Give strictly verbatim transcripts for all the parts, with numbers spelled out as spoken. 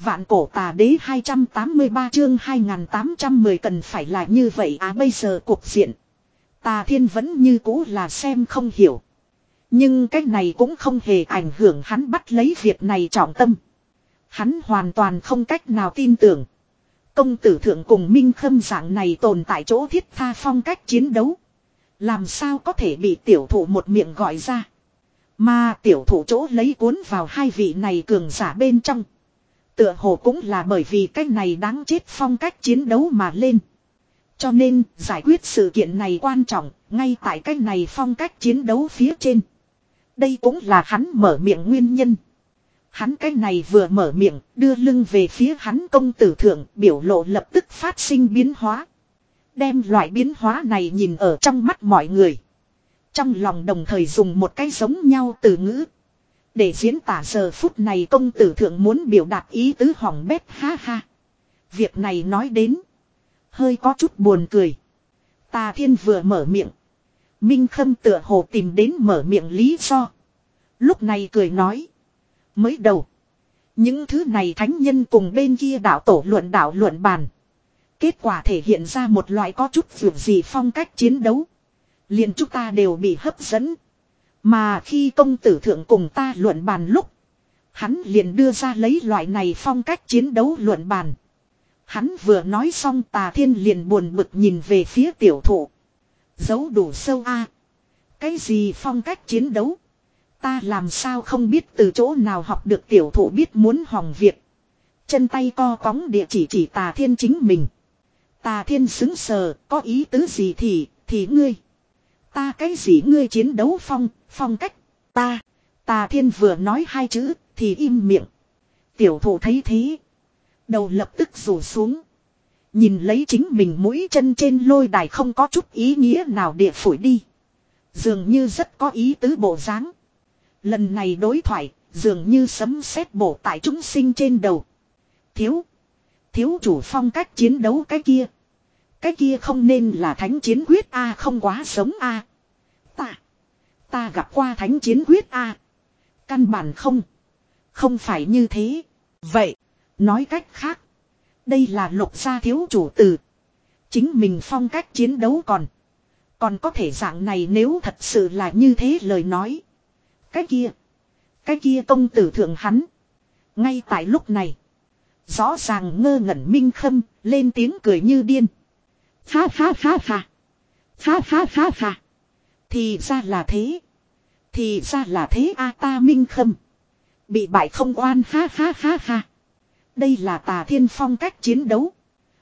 Vạn cổ tà đế hai trăm tám mươi ba chương hai nghìn tám trăm mười cần phải là như vậy à bây giờ cuộc diện. Tà Thiên vẫn như cũ là xem không hiểu. Nhưng cái này cũng không hề ảnh hưởng hắn bắt lấy việc này trọng tâm. Hắn hoàn toàn không cách nào tin tưởng. Công tử thượng cùng Minh Khâm dạng này tồn tại chỗ thiết tha phong cách chiến đấu. Làm sao có thể bị tiểu thủ một miệng gọi ra. Mà tiểu thủ chỗ lấy cuốn vào hai vị này cường giả bên trong. Tựa hồ cũng là bởi vì cái này đáng chết phong cách chiến đấu mà lên. Cho nên giải quyết sự kiện này quan trọng ngay tại cái này phong cách chiến đấu phía trên. Đây cũng là hắn mở miệng nguyên nhân. Hắn cái này vừa mở miệng đưa lưng về phía hắn công tử thượng biểu lộ lập tức phát sinh biến hóa. Đem loại biến hóa này nhìn ở trong mắt mọi người. Trong lòng đồng thời dùng một cái giống nhau từ ngữ. Để diễn tả giờ phút này công tử thượng muốn biểu đạt ý tứ hỏng bét ha ha. Việc này nói đến. Hơi có chút buồn cười. Tà Thiên vừa mở miệng. Minh Khâm tựa hồ tìm đến mở miệng lý do. Lúc này cười nói. Mới đầu. Những thứ này thánh nhân cùng bên kia đạo tổ luận đạo luận bàn. Kết quả thể hiện ra một loại có chút vượt gì phong cách chiến đấu. Liền chúng ta đều bị hấp dẫn. Mà khi công tử thượng cùng ta luận bàn lúc. Hắn liền đưa ra lấy loại này phong cách chiến đấu luận bàn. Hắn vừa nói xong Tà Thiên liền buồn bực nhìn về phía tiểu thụ. Giấu đủ sâu a. Cái gì phong cách chiến đấu? Ta làm sao không biết từ chỗ nào học được tiểu thụ biết muốn hỏng việc. Chân tay co cóng địa chỉ chỉ Tà Thiên chính mình. Tà Thiên xứng sờ, có ý tứ gì thì, thì ngươi. Ta cái gì ngươi chiến đấu phong, phong cách, ta. Tà Thiên vừa nói hai chữ, thì im miệng. Tiểu thụ thấy thế. Đầu lập tức rủ xuống. Nhìn lấy chính mình mũi chân trên lôi đài không có chút ý nghĩa nào địa phổi đi. Dường như rất có ý tứ bộ dáng. Lần này đối thoại, dường như sấm sét bổ tại chúng sinh trên đầu. Thiếu. Thiếu chủ phong cách chiến đấu cái kia. Cái kia không nên là thánh chiến quyết A không quá sống A. Ta. Ta gặp qua thánh chiến quyết A. Căn bản không. Không phải như thế. Vậy. Nói cách khác. Đây là lục gia thiếu chủ từ. Chính mình phong cách chiến đấu còn. Còn có thể dạng này nếu thật sự là như thế lời nói. Cái kia. Cái kia công tử thượng hắn. Ngay tại lúc này. Rõ ràng ngơ ngẩn Minh Khâm. Lên tiếng cười như điên. Ha ha ha ha. Ha ha ha ha. Thì ra là thế. Thì ra là thế a ta Minh Khâm. Bị bại không oan ha ha ha ha. Đây là Tà Thiên phong cách chiến đấu.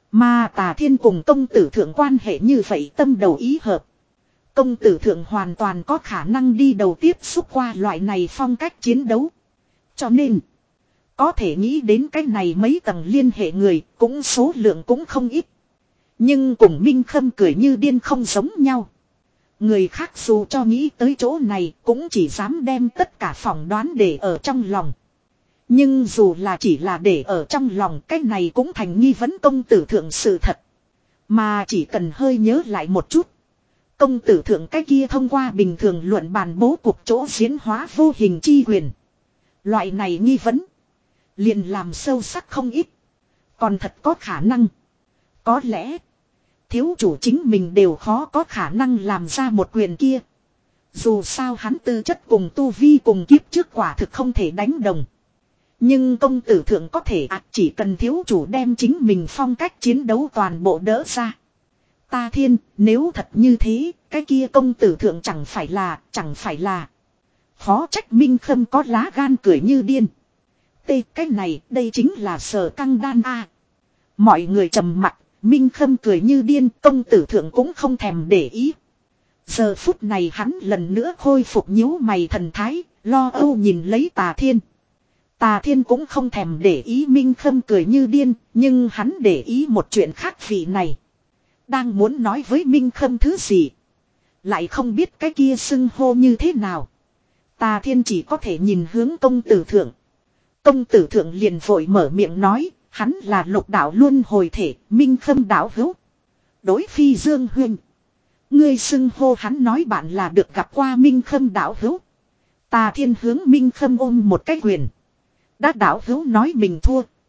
Mà Tà Thiên cùng công tử thượng quan hệ như vậy tâm đầu ý hợp. Công tử thượng hoàn toàn có khả năng đi đầu tiếp xúc qua loại này phong cách chiến đấu. Cho nên. Có thể nghĩ đến cái này mấy tầng liên hệ người cũng số lượng cũng không ít. Nhưng cùng Minh Khâm cười như điên không giống nhau. Người khác dù cho nghĩ tới chỗ này cũng chỉ dám đem tất cả phỏng đoán để ở trong lòng. Nhưng dù là chỉ là để ở trong lòng cái này cũng thành nghi vấn công tử thượng sự thật. Mà chỉ cần hơi nhớ lại một chút. Công tử thượng cái kia thông qua bình thường luận bàn bố cục chỗ diễn hóa vô hình chi quyền. Loại này nghi vấn. Liền làm sâu sắc không ít. Còn thật có khả năng. Có lẽ. Thiếu chủ chính mình đều khó có khả năng làm ra một quyền kia. Dù sao hắn tư chất cùng tu vi cùng kiếp trước quả thực không thể đánh đồng. Nhưng công tử thượng có thể ạ à, chỉ cần thiếu chủ đem chính mình phong cách chiến đấu toàn bộ đỡ ra. Ta Thiên, nếu thật như thế, cái kia công tử thượng chẳng phải là, chẳng phải là. Khó trách Minh Khâm có lá gan cười như điên. Tê, cái này, đây chính là sở căng đan a. Mọi người trầm mặc, Minh Khâm cười như điên, công tử thượng cũng không thèm để ý. Giờ phút này hắn lần nữa khôi phục nhíu mày thần thái, lo âu nhìn lấy Tà Thiên. Tà Thiên cũng không thèm để ý Minh Khâm cười như điên, nhưng hắn để ý một chuyện khác vị này. Đang muốn nói với Minh Khâm thứ gì. Lại không biết cái kia xưng hô như thế nào. Tà Thiên chỉ có thể nhìn hướng công tử thượng. Công tử thượng liền vội mở miệng nói, hắn là lục đạo luân hồi thể, Minh Khâm đạo hữu. Đối phi Dương Huynh. Ngươi xưng hô hắn nói bạn là được gặp qua Minh Khâm đạo hữu. Tà Thiên hướng Minh Khâm ôm một cái quyền. Đã đạo hữu nói mình thua.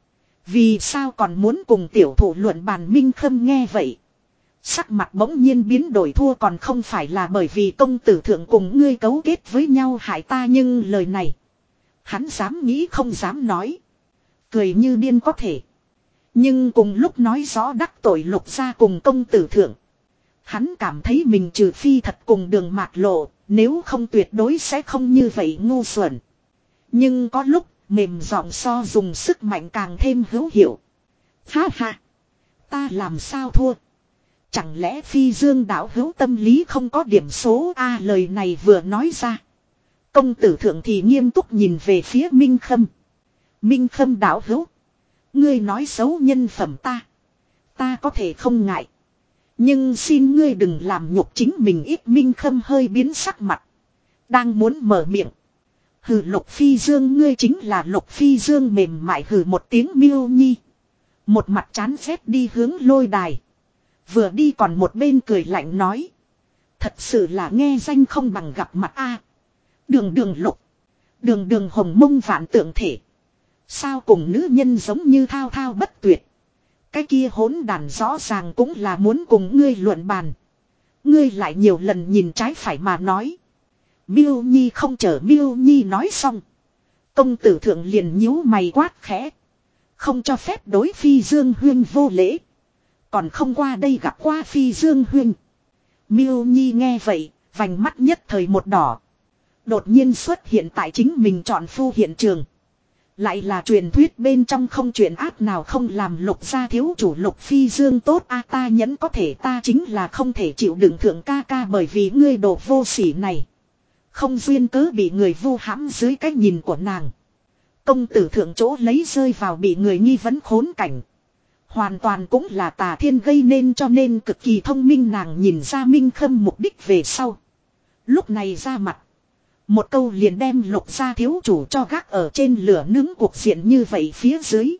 Vì sao còn muốn cùng tiểu thủ luận bàn Minh Khâm nghe vậy. Sắc mặt bỗng nhiên biến đổi, thua còn không phải là bởi vì công tử thượng cùng ngươi cấu kết với nhau hại ta, nhưng lời này. Hắn dám nghĩ không dám nói. Cười như điên có thể. Nhưng cùng lúc nói rõ đắc tội Lục gia cùng công tử thượng. Hắn cảm thấy mình trừ phi thật cùng Đường Mạt Lộ, nếu không tuyệt đối sẽ không như vậy ngu xuẩn. Nhưng có lúc mềm giọng so dùng sức mạnh càng thêm hữu hiệu. Ha ha. Ta làm sao thua? Chẳng lẽ Phi Dương đạo hữu tâm lý không có điểm số a? À, lời này vừa nói ra. Công tử thượng thì nghiêm túc nhìn về phía Minh Khâm. Minh Khâm đạo hữu. Ngươi nói xấu nhân phẩm ta. Ta có thể không ngại. Nhưng xin ngươi đừng làm nhục chính mình ít. Minh Khâm hơi biến sắc mặt. Đang muốn mở miệng. Hừ, Lục Phi Dương, ngươi chính là Lục Phi Dương mềm mại hừ một tiếng Miêu Nhi. Một mặt chán ghét đi hướng lôi đài. Vừa đi còn một bên cười lạnh nói. Thật sự là nghe danh không bằng gặp mặt a. Đường đường Lục. Đường đường hồng mông vạn tượng thể. Sao cùng nữ nhân giống như thao thao bất tuyệt. Cái kia hỗn đàn rõ ràng cũng là muốn cùng ngươi luận bàn. Ngươi lại nhiều lần nhìn trái phải mà nói. Miêu Nhi không chờ Miêu Nhi nói xong. Công tử thượng liền nhíu mày quát khẽ. Không cho phép đối Phi Dương huynh vô lễ. Còn không qua đây gặp qua Phi Dương huynh. Miêu Nhi nghe vậy, vành mắt nhất thời một đỏ. Đột nhiên xuất hiện tại chính mình chọn phu hiện trường. Lại là truyền thuyết bên trong không chuyện ác nào không làm Lục gia thiếu chủ Lục Phi Dương tốt a. Ta nhẫn có thể, ta chính là không thể chịu đựng thượng ca ca, bởi vì ngươi đồ vô sỉ này. Không duyên cớ bị người vu hãm dưới cái nhìn của nàng. Công tử thượng chỗ lấy rơi vào bị người nghi vấn khốn cảnh. Hoàn toàn cũng là Tà Thiên gây nên, cho nên cực kỳ thông minh nàng nhìn ra Minh Khâm mục đích về sau. Lúc này ra mặt. Một câu liền đem Lục gia thiếu chủ cho gác ở trên lửa nướng cuộc diện như vậy phía dưới.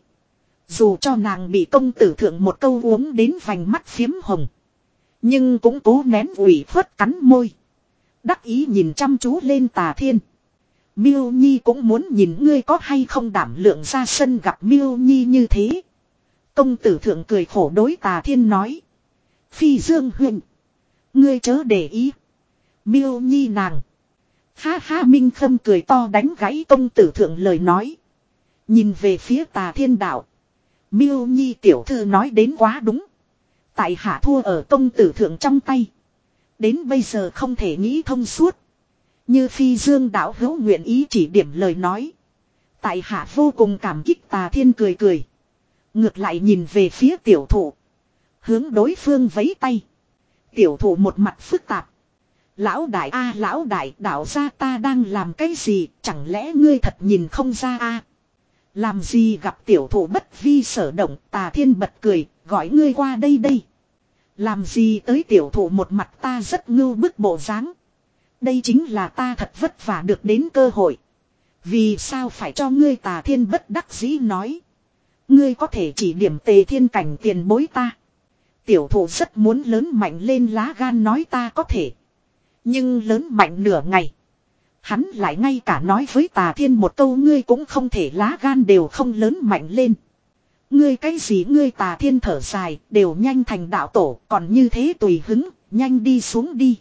Dù cho nàng bị công tử thượng một câu uống đến vành mắt phiếm hồng. Nhưng cũng cố nén ủy khuất cắn môi. Đắc ý nhìn chăm chú lên Tà Thiên. Miêu Nhi cũng muốn nhìn ngươi có hay không đảm lượng ra sân. Gặp Miêu Nhi như thế. Công tử thượng cười khổ đối Tà Thiên nói. Phi Dương huynh. Ngươi chớ để ý. Miêu Nhi nàng. Ha ha, Minh Khâm cười to đánh gãy công tử thượng lời nói. Nhìn về phía Tà Thiên đạo. Miêu Nhi tiểu thư nói đến quá đúng. Tại hạ thua ở công tử thượng trong tay. Đến bây giờ không thể nghĩ thông suốt. Như Phi Dương đạo hữu nguyện ý chỉ điểm lời nói. Tại hạ vô cùng cảm kích. Tà Thiên cười cười. Ngược lại nhìn về phía tiểu thụ. Hướng đối phương vẫy tay. Tiểu thụ một mặt phức tạp. Lão đại a, lão đại, đạo gia ta đang làm cái gì, chẳng lẽ ngươi thật nhìn không ra a? Làm gì gặp tiểu thụ bất vi sở động. Tà Thiên bật cười, gọi ngươi qua đây đây. Làm gì tới tiểu thụ một mặt ta rất ngưu bức bộ dáng. Đây chính là ta thật vất vả được đến cơ hội. Vì sao phải cho ngươi? Tà Thiên bất đắc dĩ nói. Ngươi có thể chỉ điểm Tề Thiên cảnh tiền bối ta. Tiểu thụ rất muốn lớn mạnh lên lá gan nói ta có thể. Nhưng lớn mạnh nửa ngày. Hắn lại ngay cả nói với Tà Thiên một câu ngươi cũng không thể, lá gan đều không lớn mạnh lên. Ngươi cái gì ngươi? Tà Thiên thở dài, đều nhanh thành đạo tổ, còn như thế tùy hứng, nhanh đi xuống đi.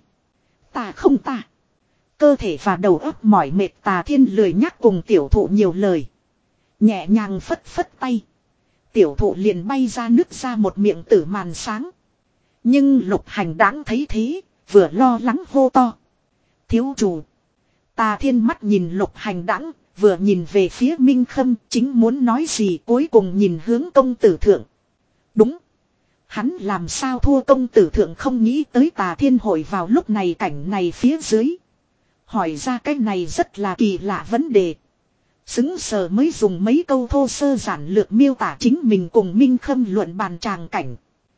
Ta không ta. Cơ thể và đầu óc mỏi mệt. Tà Thiên lười nhắc cùng tiểu thụ nhiều lời. Nhẹ nhàng phất phất tay. Tiểu thụ liền bay ra nước ra một miệng tử màn sáng. Nhưng Lục Hành Đãng thấy thế, vừa lo lắng hô to. Thiếu chủ. Tà Thiên mắt nhìn Lục Hành Đãng, vừa nhìn về phía Minh Khâm, chính muốn nói gì cuối cùng nhìn hướng công tử thượng. Đúng. Hắn làm sao thua? Công tử thượng không nghĩ tới Tà Thiên hội vào lúc này cảnh này phía dưới. Hỏi ra cái này rất là kỳ lạ vấn đề. Xứng sờ mới dùng mấy câu thô sơ giản lược miêu tả chính mình cùng Minh Khâm luận bàn tràng cảnh.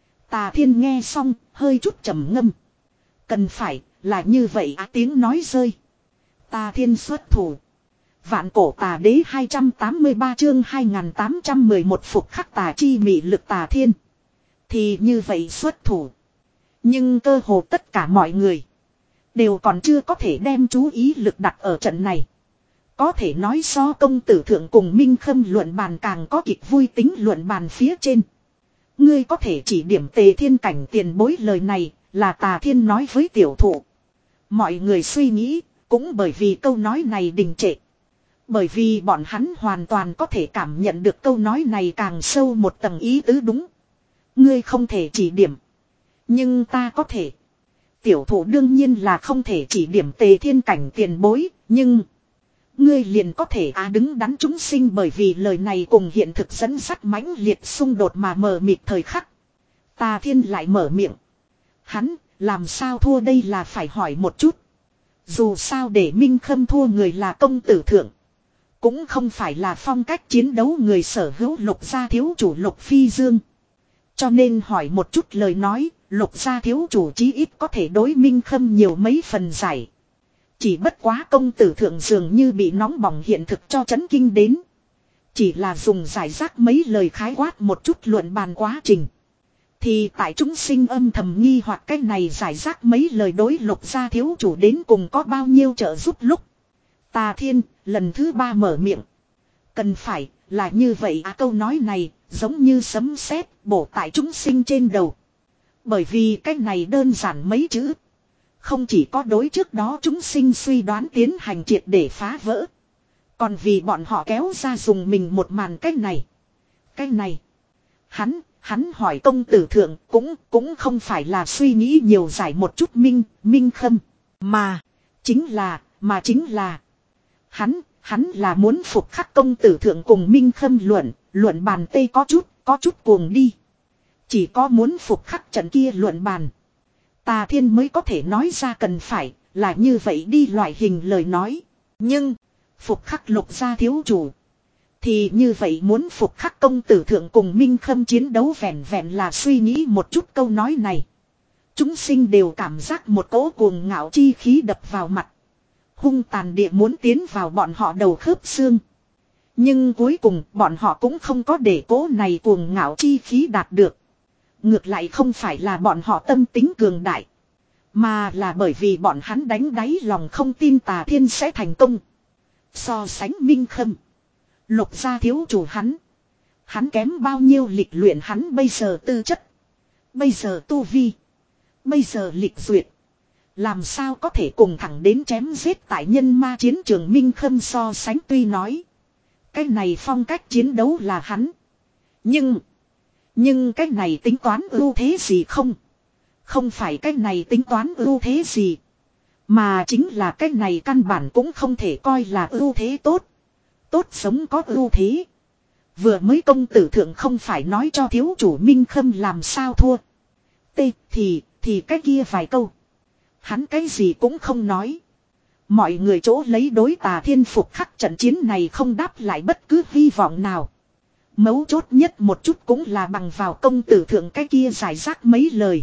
Tà Thiên nghe xong, hơi chút trầm ngâm. Cần phải, là như vậy á. Tiếng nói rơi. Tà Thiên xuất thủ. Vạn cổ tà đế hai trăm tám mươi ba chương hai nghìn tám trăm mười một phục khắc tà chi mị lực. Tà Thiên thì như vậy xuất thủ. Nhưng cơ hồ tất cả mọi người đều còn chưa có thể đem chú ý lực đặt ở trận này. Có thể nói so công tử thượng cùng Minh Khâm luận bàn càng có kịch vui tính luận bàn phía trên. Ngươi có thể chỉ điểm Tề Thiên cảnh tiền bối lời này là Tà Thiên nói với tiểu thụ. Mọi người suy nghĩ cũng bởi vì câu nói này đình trệ. Bởi vì bọn hắn hoàn toàn có thể cảm nhận được câu nói này càng sâu một tầng ý tứ đúng. Ngươi không thể chỉ điểm. Nhưng ta có thể. Tiểu thụ đương nhiên là không thể chỉ điểm Tề Thiên cảnh tiền bối. Nhưng ngươi liền có thể á đứng đắn chúng sinh bởi vì lời này cùng hiện thực dẫn dắt mãnh liệt xung đột mà mờ mịt thời khắc. Tà Thiên lại mở miệng. Hắn làm sao thua đây là phải hỏi một chút. Dù sao để Minh Khâm thua người là công tử thượng. Cũng không phải là phong cách chiến đấu người sở hữu Lục gia thiếu chủ Lục Phi Dương. Cho nên hỏi một chút lời nói, Lục gia thiếu chủ chí ít có thể đối Minh Khâm nhiều mấy phần giải. Chỉ bất quá công tử thượng dường như bị nóng bỏng hiện thực cho chấn kinh đến. Chỉ là dùng giải rác mấy lời khái quát một chút luận bàn quá trình. Thì tại chúng sinh âm thầm nghi hoặc cái này giải rác mấy lời đối Lục gia thiếu chủ đến cùng có bao nhiêu trợ giúp lúc. Tà Thiên lần thứ ba mở miệng. Cần phải là như vậy à, câu nói này giống như sấm sét bổ tại chúng sinh trên đầu. Bởi vì cái này đơn giản mấy chữ. Không chỉ có đối trước đó chúng sinh suy đoán tiến hành triệt để phá vỡ. Còn vì bọn họ kéo ra dùng mình một màn cái này. Cái này. Hắn, hắn hỏi công tử thượng cũng, cũng không phải là suy nghĩ nhiều giải một chút Minh, Minh Khâm. Mà, chính là, mà chính là. Hắn, hắn là muốn phục khắc công tử thượng cùng Minh Khâm luận, luận bàn tây có chút, có chút cuồng đi. Chỉ có muốn phục khắc trận kia luận bàn. Tà Thiên mới có thể nói ra cần phải, là như vậy đi loại hình lời nói. Nhưng, phục khắc Lục gia thiếu chủ. Thì như vậy muốn phục khắc công tử thượng cùng Minh Khâm chiến đấu vẹn vẹn là suy nghĩ một chút câu nói này. Chúng sinh đều cảm giác một cỗ cuồng ngạo chi khí đập vào mặt. Hung tàn địa muốn tiến vào bọn họ đầu khớp xương. Nhưng cuối cùng bọn họ cũng không có để cỗ này cuồng ngạo chi khí đạt được. Ngược lại không phải là bọn họ tâm tính cường đại. Mà là bởi vì bọn hắn đánh đáy lòng không tin Tà Thiên sẽ thành công. So sánh Minh Khâm. Lục gia thiếu chủ hắn. Hắn kém bao nhiêu lịch luyện hắn bây giờ tư chất. Bây giờ tu vi. Bây giờ lịch duyệt. Làm sao có thể cùng thẳng đến chém giết tại nhân ma chiến trường Minh Khâm so sánh tuy nói. Cái này phong cách chiến đấu là hắn. Nhưng. Nhưng cái này tính toán ưu thế gì không? Không phải cái này tính toán ưu thế gì. Mà chính là cái này căn bản cũng không thể coi là ưu thế tốt. Tốt sống có ưu thế. Vừa mới công tử thượng không phải nói cho thiếu chủ Minh Khâm làm sao thua. T thì, thì cái kia vài câu. Hắn cái gì cũng không nói. Mọi người chỗ lấy đối Tà Thiên phục khắc trận chiến này không đáp lại bất cứ hy vọng nào. Mấu chốt nhất một chút cũng là bằng vào công tử thượng cái kia giải rác mấy lời.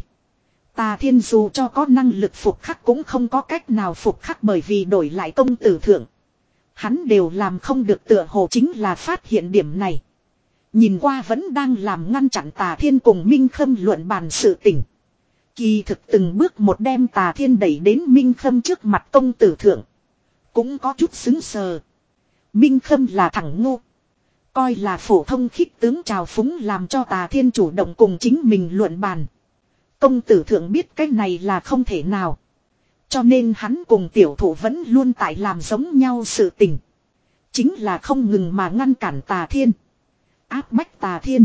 Tà Thiên dù cho có năng lực phục khắc cũng không có cách nào phục khắc bởi vì đổi lại công tử thượng. Hắn đều làm không được tựa hồ chính là phát hiện điểm này. Nhìn qua vẫn đang làm ngăn chặn Tà Thiên cùng Minh Khâm luận bàn sự tình. Kỳ thực từng bước một đem Tà Thiên đẩy đến Minh Khâm trước mặt công tử thượng. Cũng có chút xứng sờ. Minh Khâm là thằng ngu. Coi là phổ thông khích tướng trào phúng làm cho Tà Thiên chủ động cùng chính mình luận bàn. Công tử thượng biết cái này là không thể nào. Cho nên hắn cùng tiểu thủ vẫn luôn tại làm giống nhau sự tình. Chính là không ngừng mà ngăn cản Tà Thiên. Áp bách Tà Thiên.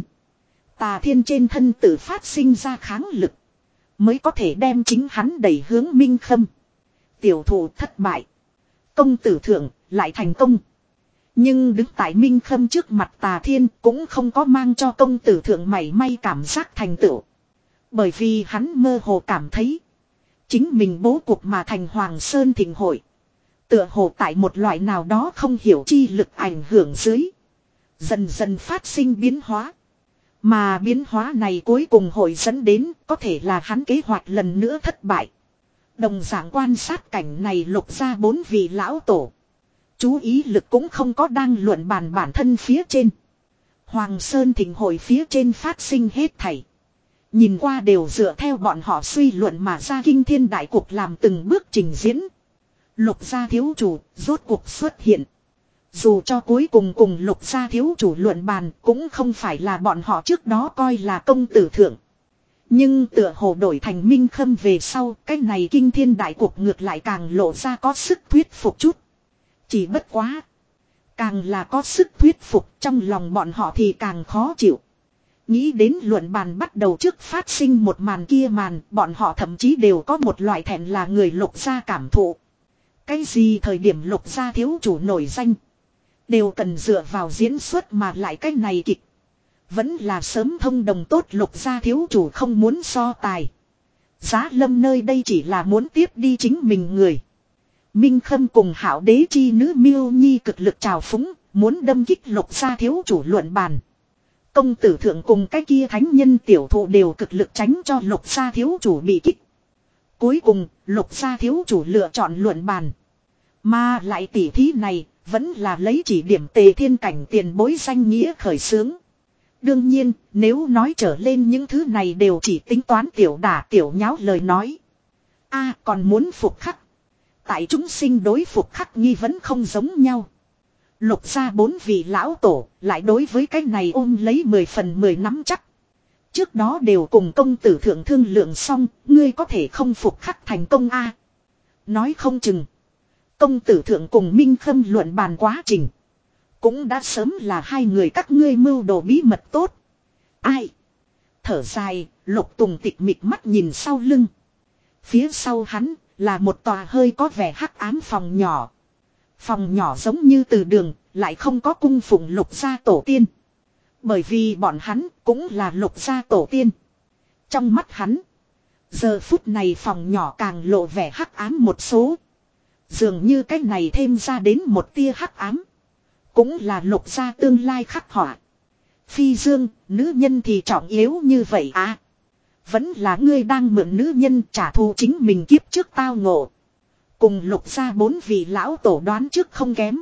Tà Thiên trên thân tự phát sinh ra kháng lực. Mới có thể đem chính hắn đẩy hướng Minh Khâm. Tiểu thủ thất bại. Công tử thượng lại thành công. Nhưng đứng tại Minh Khâm trước mặt Tà Thiên cũng không có mang cho công tử thượng mảy may cảm giác thành tựu. Bởi vì hắn mơ hồ cảm thấy. Chính mình bố cục mà thành Hoàng Sơn Thịnh Hội. Tựa hồ tại một loại nào đó không hiểu chi lực ảnh hưởng dưới. Dần dần phát sinh biến hóa. Mà biến hóa này cuối cùng hội dẫn đến có thể là hắn kế hoạch lần nữa thất bại. Đồng dạng quan sát cảnh này Lục ra bốn vị lão tổ. Chú ý lực cũng không có đang luận bàn bản thân phía trên. Hoàng Sơn Thịnh Hội phía trên phát sinh hết thảy. Nhìn qua đều dựa theo bọn họ suy luận mà ra kinh thiên đại cục làm từng bước trình diễn. Lục gia thiếu chủ rốt cuộc xuất hiện. Dù cho cuối cùng cùng Lục gia thiếu chủ luận bàn cũng không phải là bọn họ trước đó coi là công tử thượng. Nhưng tựa hồ đổi thành Minh Khâm về sau, cái này kinh thiên đại cuộc ngược lại càng lộ ra có sức thuyết phục chút. Chỉ bất quá. Càng là có sức thuyết phục trong lòng bọn họ thì càng khó chịu. Nghĩ đến luận bàn bắt đầu trước phát sinh một màn kia màn, bọn họ thậm chí đều có một loại thẹn là người Lục gia cảm thụ. Cái gì thời điểm Lục gia thiếu chủ nổi danh, đều cần dựa vào diễn xuất mà lại cái này kịch. Vẫn là sớm thông đồng tốt Lục gia thiếu chủ không muốn so tài. Giá Lâm nơi đây chỉ là muốn tiếp đi chính mình người. Minh Khâm cùng Hạo Đế chi nữ Miêu Nhi cực lực trào phúng, muốn đâm kích Lục gia thiếu chủ luận bàn. Công tử thượng cùng cái kia thánh nhân tiểu thụ đều cực lực tránh cho Lục gia thiếu chủ bị kích. Cuối cùng, Lục gia thiếu chủ lựa chọn luận bàn. Mà lại tỉ thí này, vẫn là lấy chỉ điểm Tề Thiên Cảnh tiền bối danh nghĩa khởi xướng. Đương nhiên, nếu nói trở lên những thứ này đều chỉ tính toán tiểu đả tiểu nháo lời nói. A còn muốn phục khắc. Tại chúng sinh đối phục khắc nghi vẫn không giống nhau. Lục gia bốn vị lão tổ lại đối với cái này ôm lấy mười phần mười nắm chắc. Trước đó đều cùng công tử thượng thương lượng xong, ngươi có thể không phục khắc thành công a. Nói không chừng. Công tử thượng cùng Minh Khâm luận bàn quá trình. Cũng đã sớm là hai người các ngươi mưu đồ bí mật tốt. Ai? Thở dài, Lục Tùng tịch mịch mắt nhìn sau lưng. Phía sau hắn là một tòa hơi có vẻ hắc ám phòng nhỏ. Phòng nhỏ giống như từ đường, lại không có cung phụng Lục gia tổ tiên. Bởi vì bọn hắn cũng là Lục gia tổ tiên. Trong mắt hắn, giờ phút này phòng nhỏ càng lộ vẻ hắc ám một số. Dường như cái này thêm ra đến một tia hắc ám. Cũng là Lục gia tương lai khắc họa. Phi Dương, nữ nhân thì trọng yếu như vậy à? Vẫn là ngươi đang mượn nữ nhân trả thù chính mình kiếp trước tao ngộ. Cùng Lục gia bốn vị lão tổ đoán trước không kém.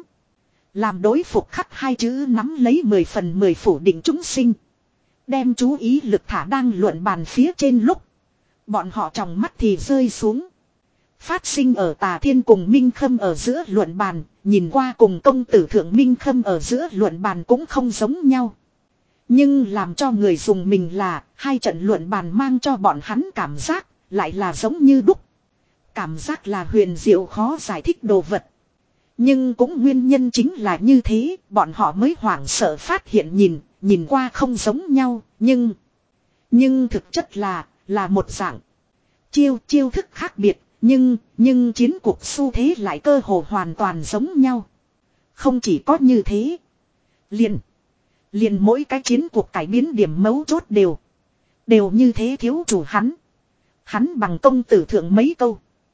Làm đối phục khắc hai chữ nắm lấy mười phần mười phủ định chúng sinh. Đem chú ý lực thả đang luận bàn phía trên lúc. Bọn họ trong mắt thì rơi xuống. Phát sinh ở Tà Thiên cùng Minh Khâm ở giữa luận bàn, nhìn qua cùng công tử thượng Minh Khâm ở giữa luận bàn cũng không giống nhau. Nhưng làm cho người dùng mình là, hai trận luận bàn mang cho bọn hắn cảm giác, lại là giống như đúc. Cảm giác là huyền diệu khó giải thích đồ vật. Nhưng cũng nguyên nhân chính là như thế, bọn họ mới hoảng sợ phát hiện nhìn, nhìn qua không giống nhau, nhưng... Nhưng thực chất là, là một dạng. Chiêu chiêu thức khác biệt. Nhưng, nhưng chiến cuộc xu thế lại cơ hồ hoàn toàn giống nhau. Không chỉ có như thế. Liền. Liền mỗi cái chiến cuộc cải biến điểm mấu chốt đều. Đều như thế thiếu chủ hắn. Hắn bằng công tử thượng mấy câu.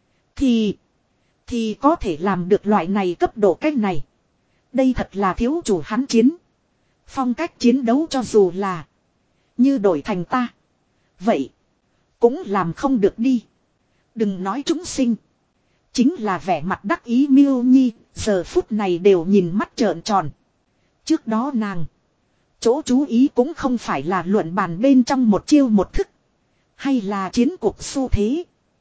Thì. Thì có thể làm được loại này cấp độ cách này. Đây thật là thiếu chủ hắn chiến. Phong cách chiến đấu cho dù là. Như đổi thành ta. Vậy. Cũng làm không được đi. Đừng nói chúng sinh. Chính là vẻ mặt đắc ý Miêu Nhi, giờ phút này đều nhìn mắt trợn tròn. Trước đó nàng, chỗ chú ý cũng không phải là luận bàn bên trong một chiêu một thức. Hay là chiến cuộc xu thế.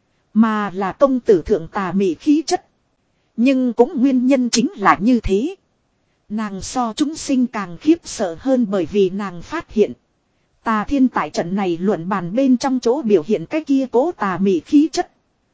Mà là công tử thượng tà mị khí chất. Nhưng cũng nguyên nhân chính là như thế. Nàng so chúng sinh càng khiếp sợ hơn bởi vì nàng phát hiện. Tà Thiên tại trận này luận bàn bên trong chỗ biểu hiện cái kia cố tà mị khí chất.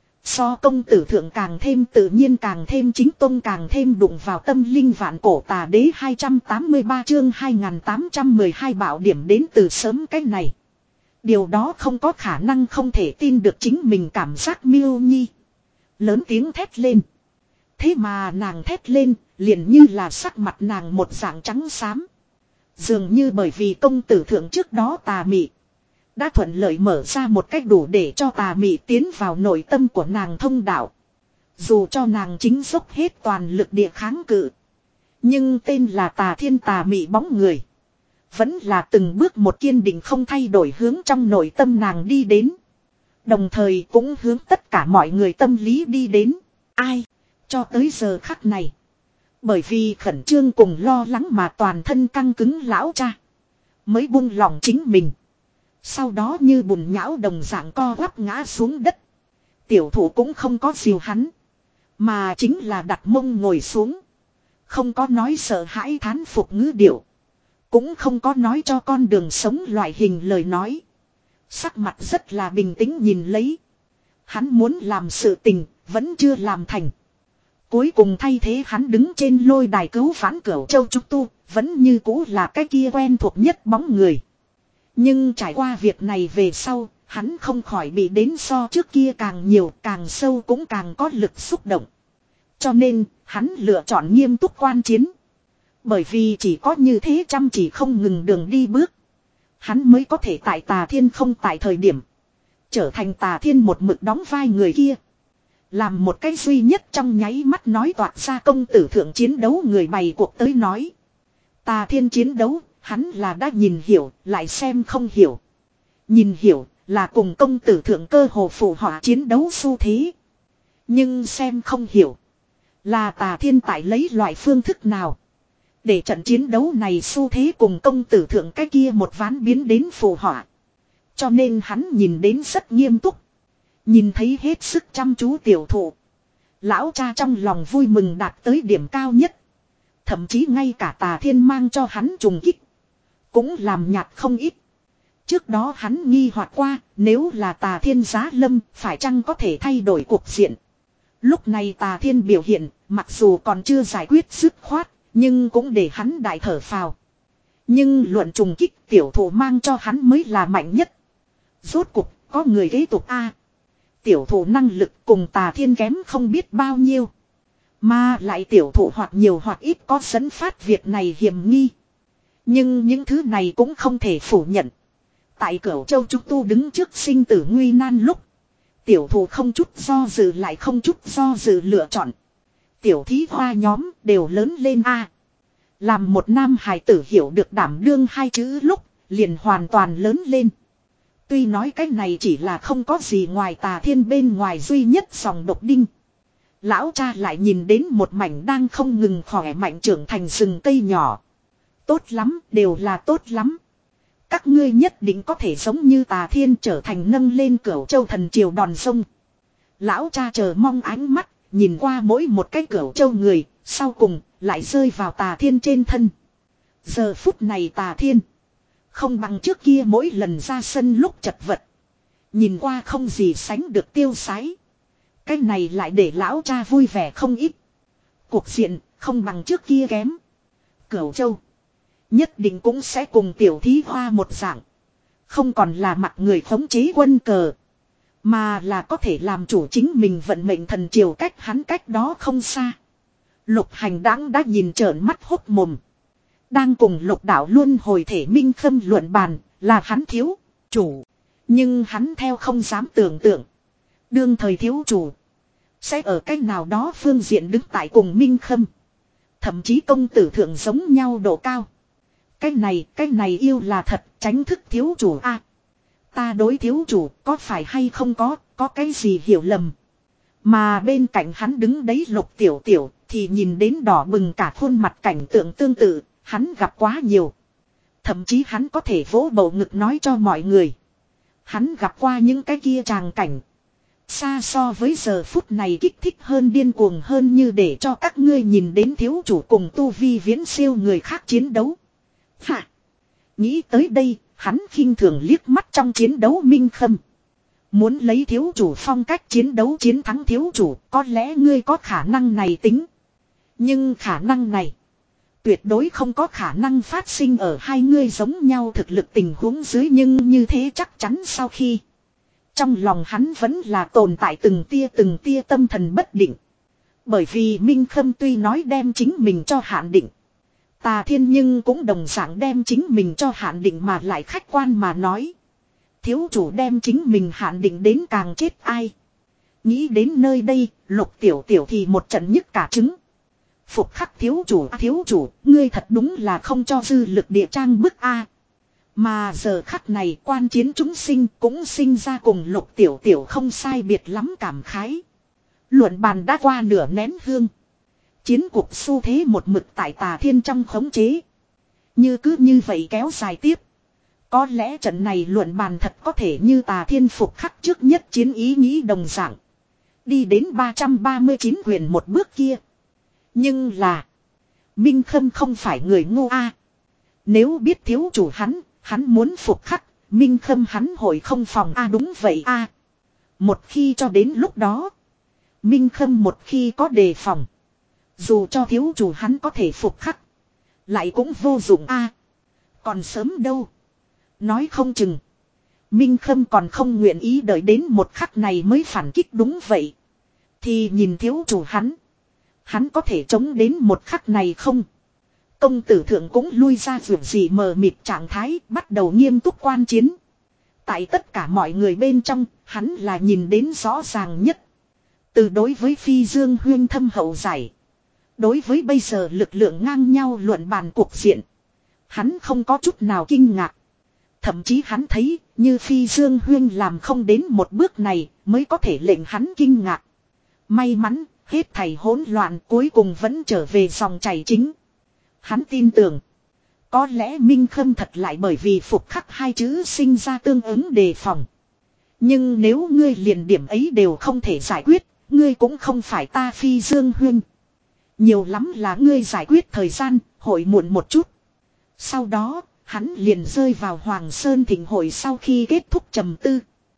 So công tử thượng càng thêm tự nhiên càng thêm chính tôn càng thêm đụng vào tâm linh vạn cổ Tà Đế hai trăm tám mươi ba chương hai nghìn tám trăm mười hai bảo điểm đến từ sớm cái này. Điều đó không có khả năng không thể tin được chính mình cảm giác Miêu Nhi. Lớn tiếng thét lên. Thế mà nàng thét lên liền như là sắc mặt nàng một dạng trắng xám. Dường như bởi vì công tử thượng trước đó tà mị. Đã thuận lợi mở ra một cách đủ để cho tà mị tiến vào nội tâm của nàng thông đạo. Dù cho nàng chính dốc hết toàn lực địa kháng cự. Nhưng tên là Tà Thiên tà mị bóng người. Vẫn là từng bước một kiên định không thay đổi hướng trong nội tâm nàng đi đến. Đồng thời cũng hướng tất cả mọi người tâm lý đi đến. Ai? Cho tới giờ khắc này. Bởi vì khẩn trương cùng lo lắng mà toàn thân căng cứng lão cha. Mới buông lòng chính mình. Sau đó như bùn nhão đồng dạng co quắp ngã xuống đất. Tiểu thủ cũng không có dìu hắn. Mà chính là đặt mông ngồi xuống. Không có nói sợ hãi thán phục ngữ điệu. Cũng không có nói cho con đường sống loại hình lời nói. Sắc mặt rất là bình tĩnh nhìn lấy. Hắn muốn làm sự tình, vẫn chưa làm thành. Cuối cùng thay thế hắn đứng trên lôi đài cứu vãn Cửu Châu Trúc Tu, vẫn như cũ là cái kia quen thuộc nhất bóng người. Nhưng trải qua việc này về sau, hắn không khỏi bị đến so trước kia càng nhiều, càng sâu cũng càng có lực xúc động. Cho nên, hắn lựa chọn nghiêm túc quan chiến. Bởi vì chỉ có như thế chăm chỉ không ngừng đường đi bước. Hắn mới có thể tại Tà Thiên không tại thời điểm. Trở thành Tà Thiên một mực đóng vai người kia. Làm một cái duy nhất trong nháy mắt nói toạc ra công tử thượng chiến đấu người bày cuộc tới nói. Tà Thiên chiến đấu, hắn là đã nhìn hiểu, lại xem không hiểu. Nhìn hiểu, là cùng công tử thượng cơ hồ phụ họa chiến đấu xu thế. Nhưng xem không hiểu. Là Tà Thiên tại lấy loại phương thức nào. Để trận chiến đấu này xu thế cùng công tử thượng cái kia một ván biến đến phù họa. Cho nên hắn nhìn đến rất nghiêm túc. Nhìn thấy hết sức chăm chú tiểu thụ. Lão cha trong lòng vui mừng đạt tới điểm cao nhất. Thậm chí ngay cả Tà Thiên mang cho hắn trùng kích. Cũng làm nhạt không ít. Trước đó hắn nghi hoặc qua nếu là Tà Thiên giá lâm phải chăng có thể thay đổi cuộc diện. Lúc này Tà Thiên biểu hiện mặc dù còn chưa giải quyết dứt khoát. Nhưng cũng để hắn đại thở phào. Nhưng luận trùng kích tiểu thủ mang cho hắn mới là mạnh nhất. Rốt cục có người kế tục A. Tiểu thủ năng lực cùng Tà Thiên kém không biết bao nhiêu. Mà lại tiểu thủ hoặc nhiều hoặc ít có dẫn phát việc này hiểm nghi. Nhưng những thứ này cũng không thể phủ nhận. Tại Cửu Châu Trúc Tu đứng trước sinh tử nguy nan lúc. Tiểu thủ không chút do dự lại không chút do dự lựa chọn. Tiểu thí hoa nhóm đều lớn lên a. Làm một nam hài tử hiểu được đảm đương hai chữ lúc, liền hoàn toàn lớn lên. Tuy nói cái này chỉ là không có gì ngoài Tà Thiên bên ngoài duy nhất dòng độc đinh. Lão cha lại nhìn đến một mảnh đang không ngừng khỏe mạnh trưởng thành rừng cây nhỏ. Tốt lắm, đều là tốt lắm. Các ngươi nhất định có thể giống như Tà Thiên trở thành nâng lên Cửu Châu thần triều đòn sông. Lão cha chờ mong ánh mắt. Nhìn qua mỗi một cái Cửu Châu người, sau cùng lại rơi vào Tà Thiên trên thân. Giờ phút này Tà Thiên không bằng trước kia mỗi lần ra sân lúc chật vật. Nhìn qua không gì sánh được tiêu sái. Cái này lại để lão cha vui vẻ không ít. Cuộc diện không bằng trước kia kém. Cửu Châu nhất định cũng sẽ cùng tiểu thí hoa một dạng. Không còn là mặt người khống chế quân cờ. Mà là có thể làm chủ chính mình vận mệnh thần triều cách hắn cách đó không xa. Lục Hành Đãng đã nhìn trợn mắt hốt mồm. Đang cùng Lục Đạo Luân hồi thể minh khâm luận bàn là hắn thiếu chủ. Nhưng hắn theo không dám tưởng tượng. Đương thời thiếu chủ sẽ ở cách nào đó phương diện đứng tại cùng minh khâm. Thậm chí công tử thượng giống nhau độ cao. Cái này, cái này yêu là thật tránh thức thiếu chủ a. Ta đối thiếu chủ có phải hay không có, có cái gì hiểu lầm. Mà bên cạnh hắn đứng đấy Lục Tiểu Tiểu thì nhìn đến đỏ bừng cả khuôn mặt cảnh tượng tương tự, hắn gặp quá nhiều. Thậm chí hắn có thể vỗ bầu ngực nói cho mọi người. Hắn gặp qua những cái kia tràng cảnh. Xa so với giờ phút này kích thích hơn điên cuồng hơn như để cho các ngươi nhìn đến thiếu chủ cùng tu vi viễn siêu người khác chiến đấu. Hả? Nghĩ tới đây. Hắn khinh thường liếc mắt trong chiến đấu minh khâm. Muốn lấy thiếu chủ phong cách chiến đấu chiến thắng thiếu chủ, có lẽ ngươi có khả năng này tính. Nhưng khả năng này, tuyệt đối không có khả năng phát sinh ở hai ngươi giống nhau thực lực tình huống dưới nhưng như thế chắc chắn sau khi. Trong lòng hắn vẫn là tồn tại từng tia từng tia tâm thần bất định. Bởi vì minh khâm tuy nói đem chính mình cho hạn định. Tà Thiên nhưng cũng đồng dạng đem chính mình cho hạn định mà lại khách quan mà nói. Thiếu chủ đem chính mình hạn định đến càng chết ai. Nghĩ đến nơi đây, Lục Tiểu Tiểu thì một trận nhức cả trứng. Phục khắc thiếu chủ à, thiếu chủ, ngươi thật đúng là không cho dư lực địa trang bức a. Mà giờ khắc này quan chiến chúng sinh cũng sinh ra cùng Lục Tiểu Tiểu không sai biệt lắm cảm khái. Luận bàn đã qua nửa nén hương. Chiến cuộc xu thế một mực tại Tà Thiên trong khống chế. Như cứ như vậy kéo dài tiếp. Có lẽ trận này luận bàn thật có thể như Tà Thiên phục khắc trước nhất chiến ý nghĩ đồng dạng. Đi đến ba trăm ba mươi chín quyền một bước kia. Nhưng là. Minh Khâm không phải người ngu a. Nếu biết thiếu chủ hắn, hắn muốn phục khắc, Minh Khâm hắn hội không phòng a. Đúng vậy a. Một khi cho đến lúc đó, Minh Khâm một khi có đề phòng, dù cho thiếu chủ hắn có thể phục khắc, lại cũng vô dụng a. Còn sớm đâu. Nói không chừng Minh Khâm còn không nguyện ý đợi đến một khắc này mới phản kích. Đúng vậy. Thì nhìn thiếu chủ hắn, hắn có thể chống đến một khắc này không? Công tử thượng cũng lui ra vượt gì mờ mịt trạng thái, bắt đầu nghiêm túc quan chiến. Tại tất cả mọi người bên trong, hắn là nhìn đến rõ ràng nhất. Từ đối với Phi Dương Huyên thâm hậu giải, đối với bây giờ lực lượng ngang nhau luận bàn cuộc diện, hắn không có chút nào kinh ngạc. Thậm chí hắn thấy, như Phi Dương Huyên làm không đến một bước này, mới có thể lệnh hắn kinh ngạc. May mắn, hết thảy hỗn loạn cuối cùng vẫn trở về dòng chảy chính. Hắn tin tưởng, có lẽ Minh Khâm thật lại bởi vì phục khắc hai chữ sinh ra tương ứng đề phòng. Nhưng nếu ngươi liền điểm ấy đều không thể giải quyết, ngươi cũng không phải ta Phi Dương Huyên. Nhiều lắm là ngươi giải quyết thời gian, hội muộn một chút. Sau đó, hắn liền rơi vào Hoàng Sơn thịnh hội sau khi kết thúc trầm tư.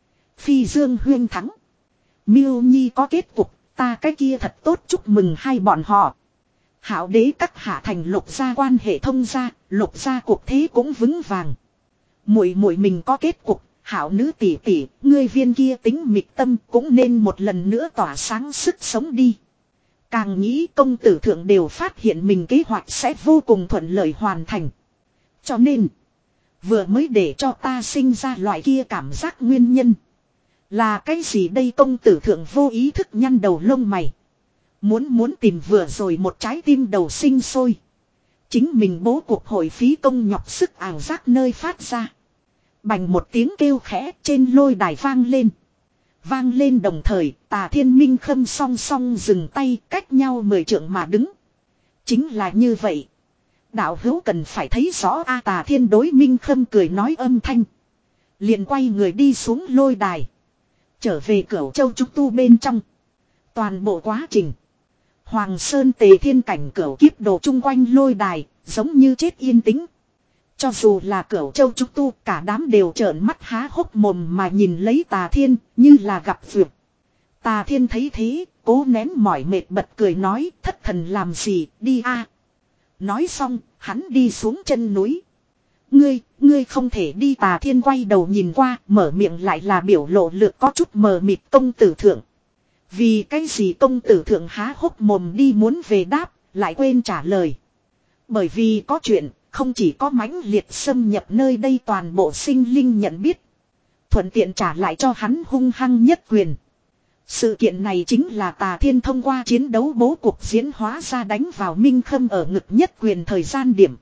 Phi Dương Huyên thắng. Miêu Nhi có kết cục, ta cái kia thật tốt chúc mừng hai bọn họ. Hảo đế các hạ thành lục gia quan hệ thông gia, lục gia cuộc thế cũng vững vàng. Muội muội mình có kết cục, hảo nữ tỷ tỷ, ngươi viên kia tính mịch tâm cũng nên một lần nữa tỏa sáng sức sống đi. Càng nghĩ công tử thượng đều phát hiện mình kế hoạch sẽ vô cùng thuận lợi hoàn thành. Cho nên, vừa mới để cho ta sinh ra loại kia cảm giác nguyên nhân. Là cái gì đây? Công tử thượng vô ý thức nhăn đầu lông mày. Muốn muốn tìm vừa rồi một trái tim đầu sinh sôi. Chính mình bố cuộc hội phí công nhọc sức ảo giác nơi phát ra. Bành một tiếng kêu khẽ trên lôi đài vang lên. Vang lên đồng thời Tà Thiên Minh Khâm song song dừng tay cách nhau mười trượng mà đứng. Chính là như vậy. Đạo hữu cần phải thấy rõ a. Tà Thiên đối Minh Khâm cười nói âm thanh. Liền quay người đi xuống lôi đài. Trở về Cửu Châu trúc tu bên trong. Toàn bộ quá trình. Hoàng Sơn Tề Thiên cảnh Cửu kiếp đồ chung quanh lôi đài, giống như chết yên tĩnh. Cho dù là Cửu Châu trúc tu, cả đám đều trợn mắt há hốc mồm mà nhìn lấy Tà Thiên, như là gặp vượt. Tà Thiên thấy thế, cố nén mỏi mệt bật cười nói, thất thần làm gì, đi a. Nói xong, hắn đi xuống chân núi. Ngươi, ngươi không thể đi. Tà Thiên quay đầu nhìn qua, mở miệng lại là biểu lộ lược có chút mờ mịt. Công tử thượng. Vì cái gì? Công tử thượng há hốc mồm đi muốn về đáp, lại quên trả lời. Bởi vì có chuyện, không chỉ có mãnh liệt xâm nhập nơi đây toàn bộ sinh linh nhận biết. Thuận tiện trả lại cho hắn hung hăng nhất quyền. Sự kiện này chính là Tà Thiên thông qua chiến đấu bố cục diễn hóa ra đánh vào Minh Khâm ở ngực nhất quyền thời gian điểm.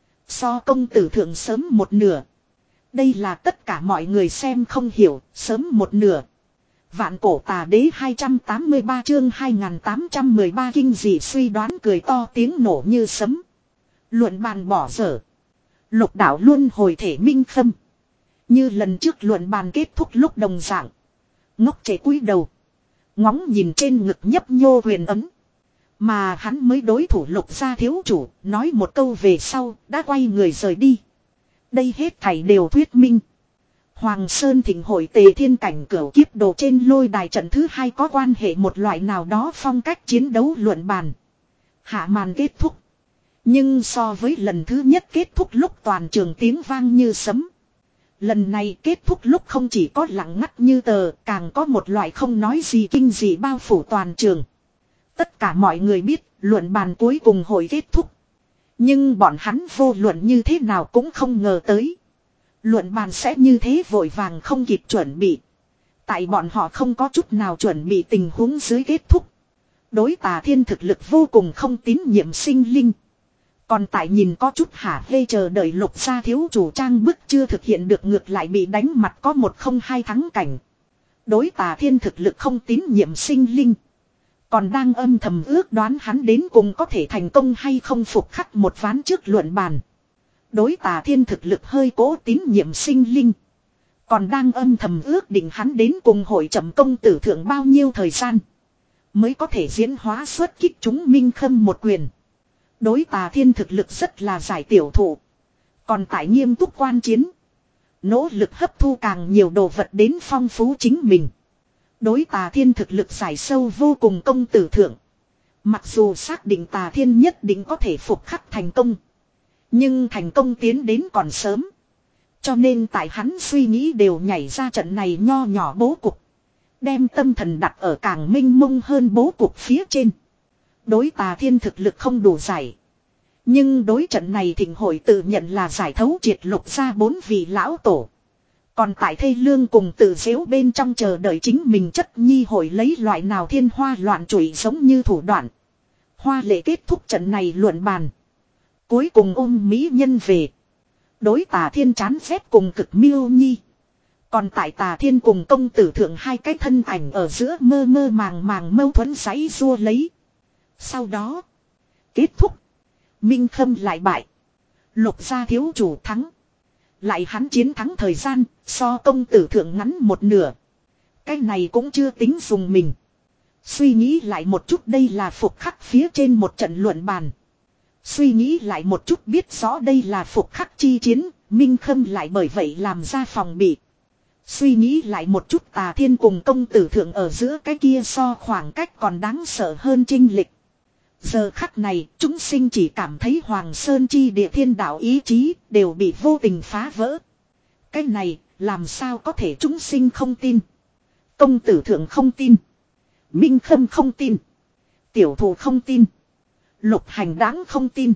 So công tử thượng sớm một nửa. Đây là tất cả mọi người xem không hiểu, sớm một nửa. Vạn cổ tà đế hai trăm tám mươi ba chương hai nghìn tám trăm mười ba kinh dị suy đoán cười to tiếng nổ như sấm. Luận bàn bỏ dở. Lục đạo luôn hồi thể Minh Khâm. Như lần trước luận bàn kết thúc lúc đồng dạng. Ngốc trẻ cúi đầu. Ngóng nhìn trên ngực nhấp nhô huyền ấm. Mà hắn mới đối thủ Lục gia thiếu chủ, nói một câu về sau, đã quay người rời đi. Đây hết thảy đều thuyết minh. Hoàng Sơn thịnh hội Tề Thiên cảnh Cửu kiếp đồ trên lôi đài trận thứ hai có quan hệ một loại nào đó phong cách chiến đấu luận bàn. Hạ màn kết thúc. Nhưng so với lần thứ nhất kết thúc lúc toàn trường tiếng vang như sấm. Lần này kết thúc lúc không chỉ có lặng ngắt như tờ, càng có một loại không nói gì kinh dị bao phủ toàn trường. Tất cả mọi người biết, luận bàn cuối cùng hội kết thúc. Nhưng bọn hắn vô luận như thế nào cũng không ngờ tới. Luận bàn sẽ như thế vội vàng không kịp chuẩn bị. Tại bọn họ không có chút nào chuẩn bị tình huống dưới kết thúc. Đối Tà Thiên thực lực vô cùng không tín nhiệm sinh linh. Còn tại nhìn có chút hả hê chờ đợi Lục gia thiếu chủ trang bức chưa thực hiện được ngược lại bị đánh mặt có một không hai thắng cảnh. Đối Tà Thiên thực lực không tín nhiệm sinh linh. Còn đang âm thầm ước đoán hắn đến cùng có thể thành công hay không phục khắc một ván trước luận bàn. Đối Tà Thiên thực lực hơi cố tín nhiệm sinh linh. Còn đang âm thầm ước định hắn đến cùng hội chậm công tử thượng bao nhiêu thời gian. Mới có thể diễn hóa xuất kích chúng Minh Khâm một quyền. Đối Tà Thiên thực lực rất là giải tiểu thụ. Còn tại nghiêm túc quan chiến. Nỗ lực hấp thu càng nhiều đồ vật đến phong phú chính mình. Đối Tà Thiên thực lực giải sâu vô cùng công tử thượng. Mặc dù xác định Tà Thiên nhất định có thể phục khắc thành công. Nhưng thành công tiến đến còn sớm. Cho nên tại hắn suy nghĩ đều nhảy ra trận này nho nhỏ bố cục. Đem tâm thần đặt ở càng minh mông hơn bố cục phía trên. Đối Tà Thiên thực lực không đủ giải. Nhưng đối trận này thịnh hội tự nhận là giải thấu triệt lục ra bốn vị lão tổ. Còn tại thây lương cùng tự dễu bên trong chờ đợi chính mình chất nhi hội lấy loại nào thiên hoa loạn trụy giống như thủ đoạn. Hoa lệ kết thúc trận này luận bàn. Cuối cùng ôm mỹ nhân về. Đối Tà Thiên chán ghét cùng cực miêu nhi. Còn tại Tà Thiên cùng công tử thượng hai cái thân ảnh ở giữa mơ mơ màng màng mâu thuẫn giãy giụa lấy. Sau đó. Kết thúc. Minh Khâm lại bại. Lục gia thiếu chủ thắng. Lại hắn chiến thắng thời gian so công tử thượng ngắn một nửa. Cái này cũng chưa tính dùng mình. Suy nghĩ lại một chút đây là phục khắc phía trên một trận luận bàn. Suy nghĩ lại một chút biết rõ đây là phục khắc chi chiến. Minh Khâm lại bởi vậy làm ra phòng bị. Suy nghĩ lại một chút Tà Thiên cùng công tử thượng ở giữa cái kia so khoảng cách còn đáng sợ hơn chênh lệch. Giờ khắc này chúng sinh chỉ cảm thấy Hoàng Sơn chi địa thiên đạo ý chí đều bị vô tình phá vỡ. Cái này làm sao có thể chúng sinh không tin. Công tử thượng không tin. Minh Khâm không tin. Tiểu thù không tin. Lục hành đáng không tin.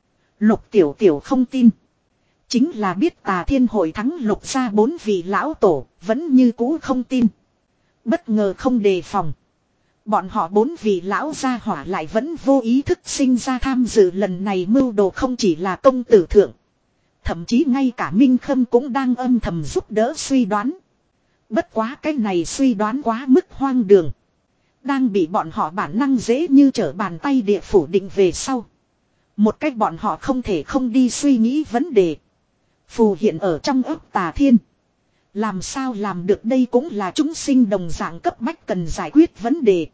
Lục tiểu tiểu không tin. Chính là biết Tà Thiên hội thắng lục ra bốn vị lão tổ vẫn như cũ không tin. Bất ngờ không đề phòng. Bọn họ bốn vị lão gia hỏa lại vẫn vô ý thức sinh ra tham dự lần này mưu đồ không chỉ là công tử thượng. Thậm chí ngay cả Minh Khâm cũng đang âm thầm giúp đỡ suy đoán. Bất quá cái này suy đoán quá mức hoang đường. Đang bị bọn họ bản năng dễ như trở bàn tay địa phủ định về sau. Một cách bọn họ không thể không đi suy nghĩ vấn đề. Phù hiện ở trong ấp Tà Thiên. Làm sao làm được đây cũng là chúng sinh đồng dạng cấp bách cần giải quyết vấn đề.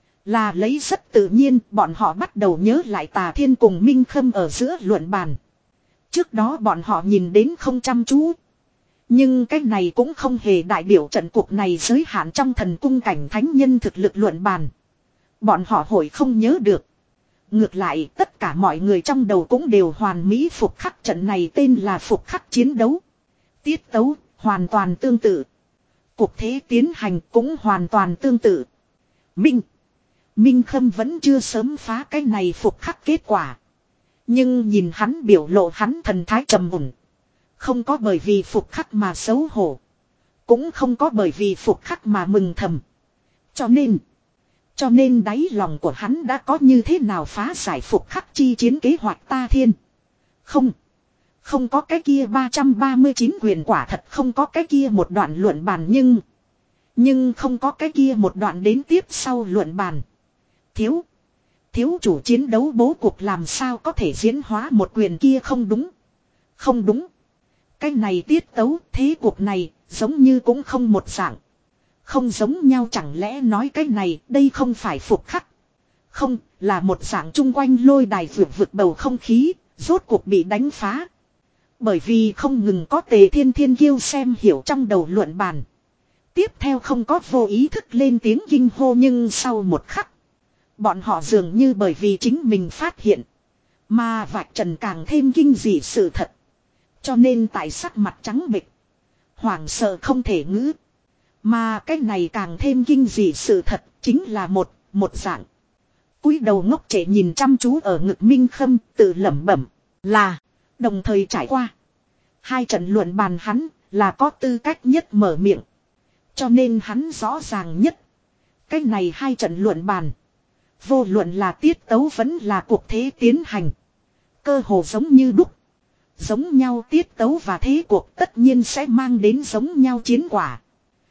Là lấy rất tự nhiên bọn họ bắt đầu nhớ lại Tà Thiên cùng Minh Khâm ở giữa luận bàn. Trước đó bọn họ nhìn đến không chăm chú. Nhưng cái này cũng không hề đại biểu trận cuộc này giới hạn trong thần cung cảnh thánh nhân thực lực luận bàn. Bọn họ hội không nhớ được. Ngược lại tất cả mọi người trong đầu cũng đều hoàn mỹ phục khắc trận này tên là phục khắc chiến đấu. Tiết tấu hoàn toàn tương tự. Cuộc thế tiến hành cũng hoàn toàn tương tự. Minh. Minh Khâm vẫn chưa sớm phá cái này phục khắc kết quả. Nhưng nhìn hắn biểu lộ hắn thần thái trầm ổn. Không có bởi vì phục khắc mà xấu hổ. Cũng không có bởi vì phục khắc mà mừng thầm. Cho nên. Cho nên đáy lòng của hắn đã có như thế nào phá giải phục khắc chi chiến kế hoạch Ta Thiên. Không. Không có cái kia ba trăm ba mươi chín quyền quả thật không có cái kia một đoạn luận bàn nhưng. Nhưng không có cái kia một đoạn đến tiếp sau luận bàn. Thiếu. Thiếu chủ chiến đấu bố cục làm sao có thể diễn hóa một quyền kia không đúng. Không đúng. Cái này tiết tấu thế cuộc này giống như cũng không một dạng. Không giống nhau chẳng lẽ nói cái này đây không phải phục khắc. Không là một dạng chung quanh lôi đài vượt vượt bầu không khí rốt cuộc bị đánh phá. Bởi vì không ngừng có Tề Thiên Thiên Kiêu xem hiểu trong đầu luận bàn. Tiếp theo không có vô ý thức lên tiếng kinh hô nhưng sau một khắc. Bọn họ dường như bởi vì chính mình phát hiện. Mà vạch trần càng thêm kinh dị sự thật. Cho nên tại sắc mặt trắng bệch. Hoảng sợ không thể ngữ. Mà cái này càng thêm kinh dị sự thật chính là một, một dạng. Cúi đầu ngốc trệ nhìn chăm chú ở ngực Minh Khâm tự lẩm bẩm là đồng thời trải qua. Hai trận luận bàn hắn là có tư cách nhất mở miệng. Cho nên hắn rõ ràng nhất. Cái này hai trận luận bàn. Vô luận là tiết tấu vẫn là cuộc thế tiến hành. Cơ hồ giống như đúc. Giống nhau tiết tấu và thế cuộc tất nhiên sẽ mang đến giống nhau chiến quả.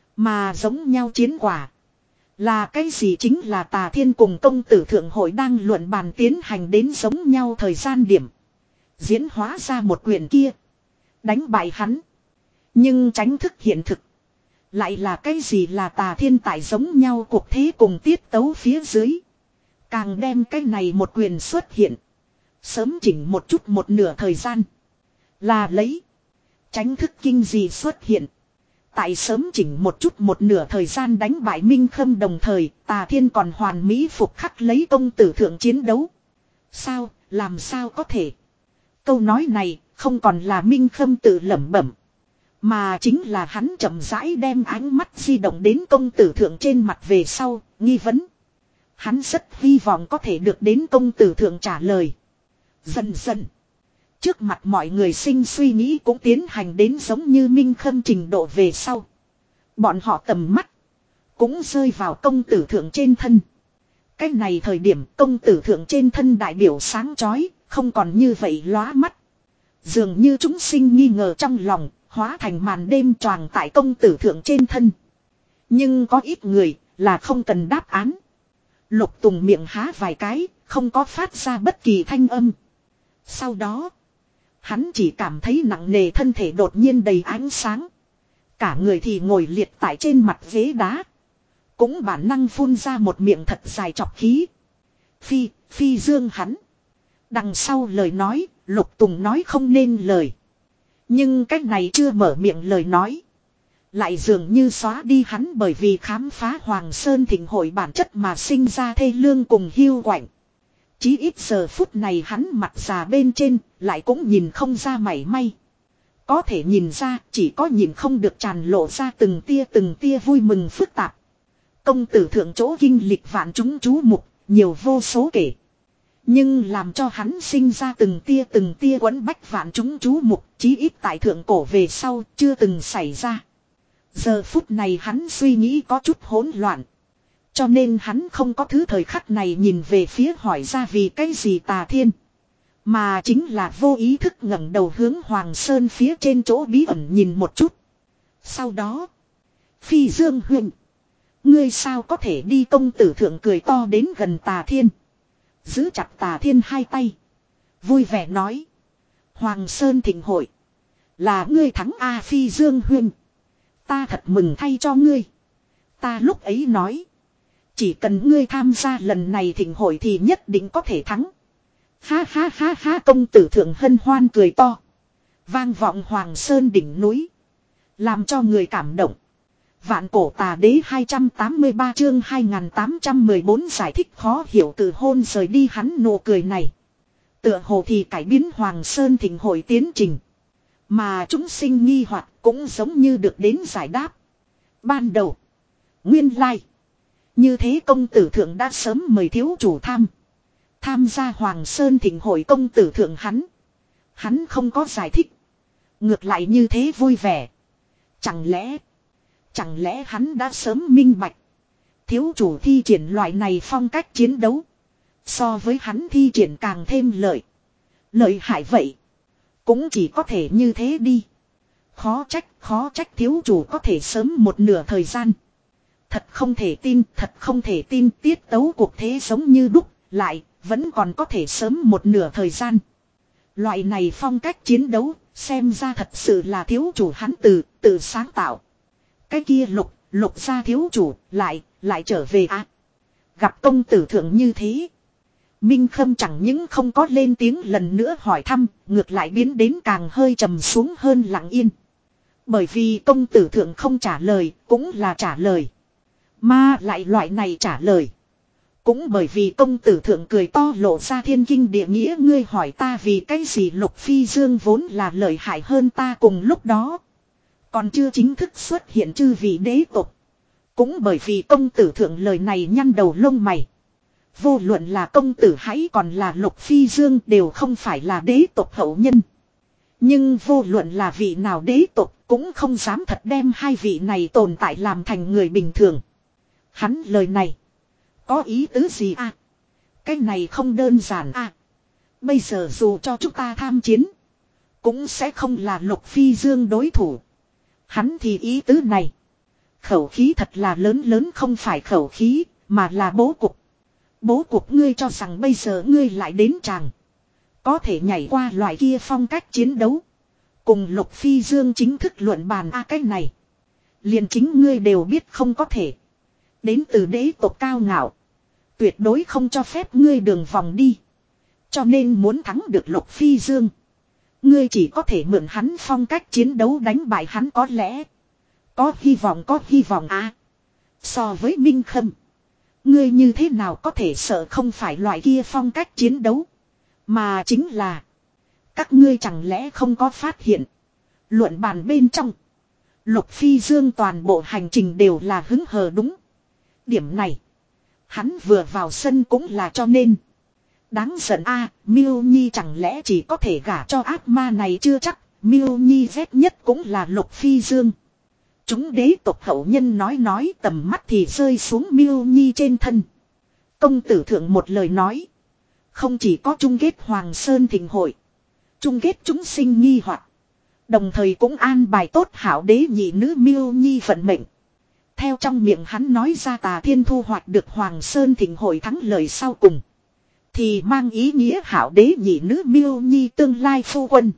Mà giống nhau chiến quả. Là cái gì chính là Tà Thiên cùng công tử thượng hội đang luận bàn tiến hành đến giống nhau thời gian điểm. Diễn hóa ra một quyền kia. Đánh bại hắn. Nhưng tránh thức hiện thực. Lại là cái gì là Tà Thiên tại giống nhau cuộc thế cùng tiết tấu phía dưới. Càng đem cái này một quyền xuất hiện. Sớm chỉnh một chút một nửa thời gian. Là lấy. Tránh thức kinh gì xuất hiện. Tại sớm chỉnh một chút một nửa thời gian đánh bại Minh Khâm đồng thời, Tà Thiên còn hoàn mỹ phục khắc lấy công tử thượng chiến đấu. Sao, làm sao có thể? Câu nói này không còn là Minh Khâm tự lẩm bẩm, mà chính là hắn chậm rãi đem ánh mắt di động đến công tử thượng trên mặt về sau, nghi vấn. Hắn rất hy vọng có thể được đến công tử thượng trả lời. Dần dần, trước mặt mọi người sinh suy nghĩ cũng tiến hành đến giống như Minh Khâm trình độ về sau. Bọn họ tầm mắt cũng rơi vào công tử thượng trên thân. Cái này thời điểm công tử thượng trên thân đại biểu sáng chói, không còn như vậy lóa mắt. Dường như chúng sinh nghi ngờ trong lòng, hóa thành màn đêm choàng tại công tử thượng trên thân. Nhưng có ít người là không cần đáp án. Lục Tùng miệng há vài cái, không có phát ra bất kỳ thanh âm. Sau đó, hắn chỉ cảm thấy nặng nề thân thể đột nhiên đầy ánh sáng. Cả người thì ngồi liệt tại trên mặt ghế đá. Cũng bản năng phun ra một miệng thật dài chọc khí. Phi, phi dương hắn. Đằng sau lời nói, Lục Tùng nói không nên lời. Nhưng cách này chưa mở miệng lời nói. Lại dường như xóa đi hắn bởi vì khám phá Hoàng Sơn Thịnh hội bản chất mà sinh ra thê lương cùng hiu quạnh. Chí ít giờ phút này hắn mặt già bên trên, lại cũng nhìn không ra mảy may. Có thể nhìn ra, chỉ có nhìn không được tràn lộ ra từng tia từng tia vui mừng phức tạp. Công tử thượng chỗ kinh lịch vạn chúng chú mục, nhiều vô số kể. Nhưng làm cho hắn sinh ra từng tia từng tia quấn bách vạn chúng chú mục, chí ít tại thượng cổ về sau, chưa từng xảy ra. Giờ phút này hắn suy nghĩ có chút hỗn loạn. Cho nên hắn không có thứ thời khắc này nhìn về phía hỏi ra vì cái gì Tà Thiên. Mà chính là vô ý thức ngẩng đầu hướng Hoàng Sơn phía trên chỗ bí ẩn nhìn một chút. Sau đó, Phi Dương huynh, ngươi sao có thể đi? Công tử thượng cười to đến gần Tà Thiên. Giữ chặt Tà Thiên hai tay. Vui vẻ nói. Hoàng Sơn Thịnh hội. Là ngươi thắng A Phi Dương huynh. Ta thật mừng thay cho ngươi. Ta lúc ấy nói. Chỉ cần ngươi tham gia lần này thịnh hội thì nhất định có thể thắng. Ha ha ha ha, công tử thượng hân hoan cười to. Vang vọng Hoàng Sơn đỉnh núi. Làm cho người cảm động. Vạn cổ tà đế hai trăm tám mươi ba chương hai nghìn tám trăm mười bốn giải thích khó hiểu từ hôn rời đi hắn nụ cười này. Tựa hồ thì cải biến Hoàng Sơn thịnh hội tiến trình. Mà chúng sinh nghi hoặc cũng giống như được đến giải đáp. Ban đầu, nguyên lai, như thế công tử thượng đã sớm mời thiếu chủ tham. Tham gia Hoàng Sơn thịnh hội công tử thượng hắn. Hắn không có giải thích. Ngược lại như thế vui vẻ. Chẳng lẽ, chẳng lẽ hắn đã sớm minh bạch. Thiếu chủ thi triển loại này phong cách chiến đấu. So với hắn thi triển càng thêm lợi. Lợi hại vậy. Cũng chỉ có thể như thế đi. Khó trách, khó trách thiếu chủ có thể sớm một nửa thời gian. Thật không thể tin, thật không thể tin, tiết tấu cuộc thế giống như đúc, lại, vẫn còn có thể sớm một nửa thời gian. Loại này phong cách chiến đấu, xem ra thật sự là thiếu chủ hắn từ, tự sáng tạo. Cái kia lục, lục ra thiếu chủ, lại, lại trở về à. Gặp công tử thượng như thế. Minh Khâm chẳng những không có lên tiếng lần nữa hỏi thăm, ngược lại biến đến càng hơi trầm xuống hơn lặng yên. Bởi vì công tử thượng không trả lời, cũng là trả lời. Mà lại loại này trả lời. Cũng bởi vì công tử thượng cười to lộ ra thiên kinh địa nghĩa, ngươi hỏi ta vì cái gì Lục Phi Dương vốn là lợi hại hơn ta cùng lúc đó. Còn chưa chính thức xuất hiện chư vị đế tộc. Cũng bởi vì công tử thượng lời này nhăn đầu lông mày. Vô luận là công tử hãy còn là Lục Phi Dương đều không phải là đế tộc hậu nhân. Nhưng vô luận là vị nào đế tộc cũng không dám thật đem hai vị này tồn tại làm thành người bình thường. Hắn lời này có ý tứ gì à? Cái này không đơn giản à? Bây giờ dù cho chúng ta tham chiến, cũng sẽ không là Lục Phi Dương đối thủ. Hắn thì ý tứ này. Khẩu khí thật là lớn lớn, không phải khẩu khí, mà là bố cục. Bố cục ngươi cho rằng bây giờ ngươi lại đến chàng. Có thể nhảy qua loại kia phong cách chiến đấu. Cùng Lục Phi Dương chính thức luận bàn a à, cái này. Liền chính ngươi đều biết không có thể. Đến từ đế tộc cao ngạo. Tuyệt đối không cho phép ngươi đường vòng đi. Cho nên muốn thắng được Lục Phi Dương, ngươi chỉ có thể mượn hắn phong cách chiến đấu đánh bại hắn, có lẽ có hy vọng, có hy vọng à. So với Minh Khâm, ngươi như thế nào có thể sợ không phải loại kia phong cách chiến đấu, mà chính là các ngươi chẳng lẽ không có phát hiện, luận bàn bên trong Lục Phi Dương toàn bộ hành trình đều là hứng hờ. Đúng điểm này hắn vừa vào sân cũng là cho nên. Đáng giận a, à, Miêu Nhi chẳng lẽ chỉ có thể gả cho ác ma này chưa chắc. Miêu Nhi ghét nhất cũng là Lục Phi Dương. Chúng đế tộc hậu nhân nói nói, tầm mắt thì rơi xuống Miêu Nhi trên thân. Công tử thượng một lời nói, không chỉ có chung kết Hoàng Sơn thịnh hội, chung kết chúng sinh nghi hoặc, đồng thời cũng an bài tốt hảo đế nhị nữ Miêu Nhi vận mệnh. Theo trong miệng hắn nói ra, Tà Thiên thu hoạch được Hoàng Sơn thịnh hội thắng lợi sau cùng, thì mang ý nghĩa hảo đế nhị nữ Miêu Nhi tương lai phu quân,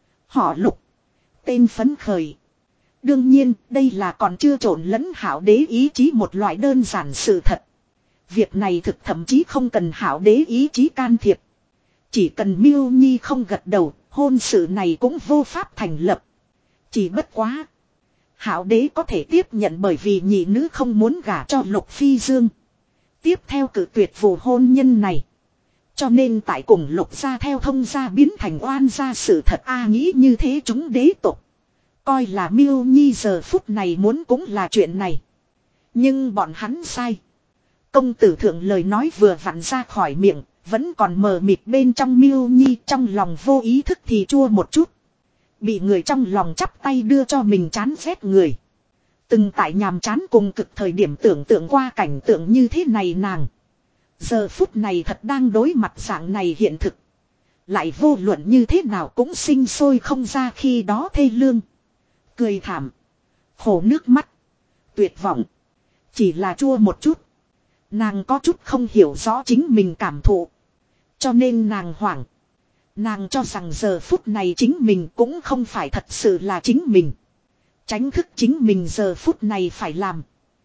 họ Lục, tên phấn khởi. Đương nhiên đây là còn chưa trộn lẫn hảo đế ý chí một loại đơn giản sự thật. Việc này thực thậm chí không cần hảo đế ý chí can thiệp. Chỉ cần Miêu Nhi không gật đầu, hôn sự này cũng vô pháp thành lập. Chỉ bất quá, hảo đế có thể tiếp nhận bởi vì nhị nữ không muốn gả cho Lục Phi Dương, tiếp theo cử tuyệt vụ hôn nhân này. Cho nên tại cùng Lục gia theo thông gia biến thành oan gia sự thật a. Nghĩ như thế chúng đế tộc coi là Miêu Nhi giờ phút này muốn cũng là chuyện này. Nhưng bọn hắn sai. Công tử thượng lời nói vừa vặn ra khỏi miệng, vẫn còn mờ mịt bên trong Miêu Nhi trong lòng vô ý thức thì chua một chút. Bị người trong lòng chắp tay đưa cho mình chán ghét người. Từng tại nhàm chán cùng cực thời điểm tưởng tượng qua cảnh tượng như thế này nàng. Giờ phút này thật đang đối mặt dạng này hiện thực. Lại vô luận như thế nào cũng sinh sôi không ra khi đó thê lương. Cười thảm. Khổ nước mắt. Tuyệt vọng. Chỉ là chua một chút. Nàng có chút không hiểu rõ chính mình cảm thụ. Cho nên nàng hoảng. Nàng cho rằng giờ phút này chính mình cũng không phải thật sự là chính mình. Tránh thức chính mình giờ phút này phải làm.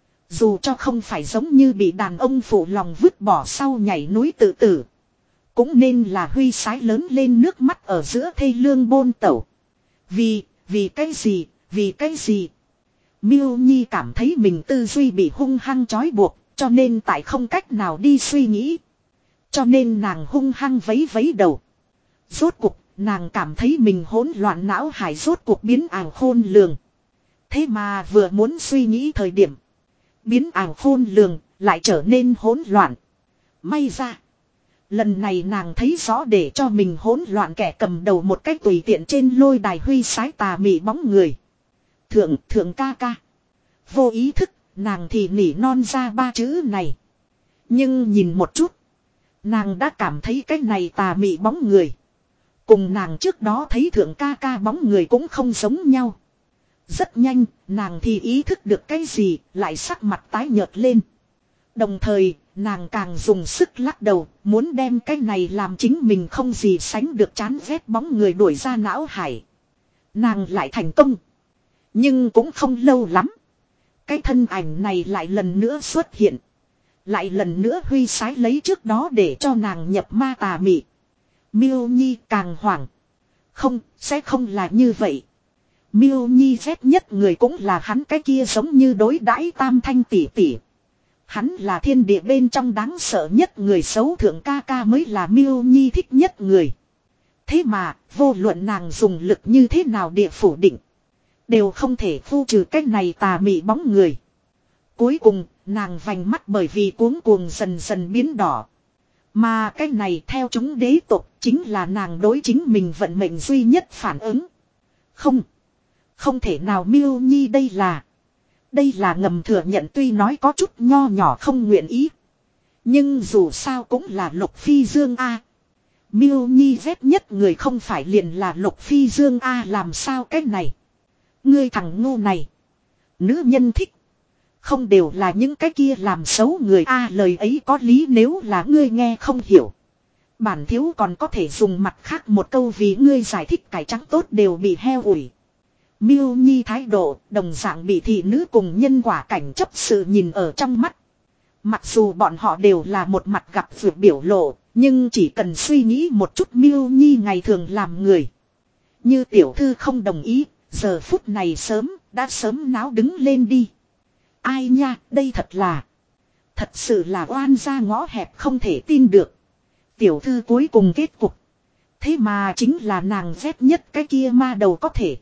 Dù cho không phải giống như bị đàn ông phụ lòng vứt bỏ sau nhảy núi tự tử. Cũng nên là huy sái lớn lên nước mắt ở giữa thê lương bôn tẩu. Vì, vì cái gì, vì cái gì. Miêu Nhi cảm thấy mình tư duy bị hung hăng trói buộc, cho nên tại không cách nào đi suy nghĩ. Cho nên nàng hung hăng vấy vấy đầu. Rốt cuộc, nàng cảm thấy mình hỗn loạn não hải rốt cuộc biến ảo khôn lường. Thế mà vừa muốn suy nghĩ thời điểm, biến ảo khôn lường lại trở nên hỗn loạn. May ra, lần này nàng thấy rõ để cho mình hỗn loạn kẻ cầm đầu một cách tùy tiện trên lôi đài huy sái tà mị bóng người. Thượng, thượng ca ca. Vô ý thức, nàng thì nỉ non ra ba chữ này. Nhưng nhìn một chút, nàng đã cảm thấy cái này tà mị bóng người cùng nàng trước đó thấy thượng ca ca bóng người cũng không giống nhau. Rất nhanh, nàng thì ý thức được cái gì, lại sắc mặt tái nhợt lên. Đồng thời, nàng càng dùng sức lắc đầu, muốn đem cái này làm chính mình không gì sánh được chán ghét bóng người đuổi ra não hải. Nàng lại thành công. Nhưng cũng không lâu lắm. Cái thân ảnh này lại lần nữa xuất hiện. Lại lần nữa huy sái lấy trước đó để cho nàng nhập ma tà mị. Miêu Nhi càng hoảng. Không, sẽ không là như vậy. Miêu Nhi ghét nhất người cũng là hắn cái kia giống như đối đãi tam thanh tỷ tỷ. Hắn là thiên địa bên trong đáng sợ nhất người xấu, thượng ca ca mới là Miêu Nhi thích nhất người. Thế mà, vô luận nàng dùng lực như thế nào địa phủ định, đều không thể khu trừ cái này tà mị bóng người. Cuối cùng, nàng vành mắt bởi vì cuống cuồng dần dần biến đỏ. Mà cái này theo chúng đế tộc chính là nàng đối chính mình vận mệnh duy nhất phản ứng. Không. Không thể nào Miêu Nhi đây là. Đây là ngầm thừa nhận, tuy nói có chút nho nhỏ không nguyện ý. Nhưng dù sao cũng là Lục Phi Dương A. Miêu Nhi ghét nhất người không phải liền là Lục Phi Dương A, làm sao cái này. Ngươi thằng ngu này. Nữ nhân thích. Không đều là những cái kia làm xấu người A, lời ấy có lý, nếu là ngươi nghe không hiểu. Bản thiếu còn có thể dùng mặt khác một câu vì ngươi giải thích, cải trắng tốt đều bị heo ủi. Miêu Nhi thái độ đồng dạng bị thị nữ cùng nhân quả cảnh chấp sự nhìn ở trong mắt. Mặc dù bọn họ đều là một mặt gặp vượt biểu lộ, Nhưng chỉ cần suy nghĩ một chút Miêu Nhi ngày thường làm người. Như tiểu thư không đồng ý, giờ phút này sớm, đã sớm náo đứng lên đi. Ai nha, đây thật là. Thật sự là oan ra ngõ hẹp không thể tin được. Tiểu thư cuối cùng kết cục. Thế mà chính là nàng ghét nhất cái kia ma đầu có thể.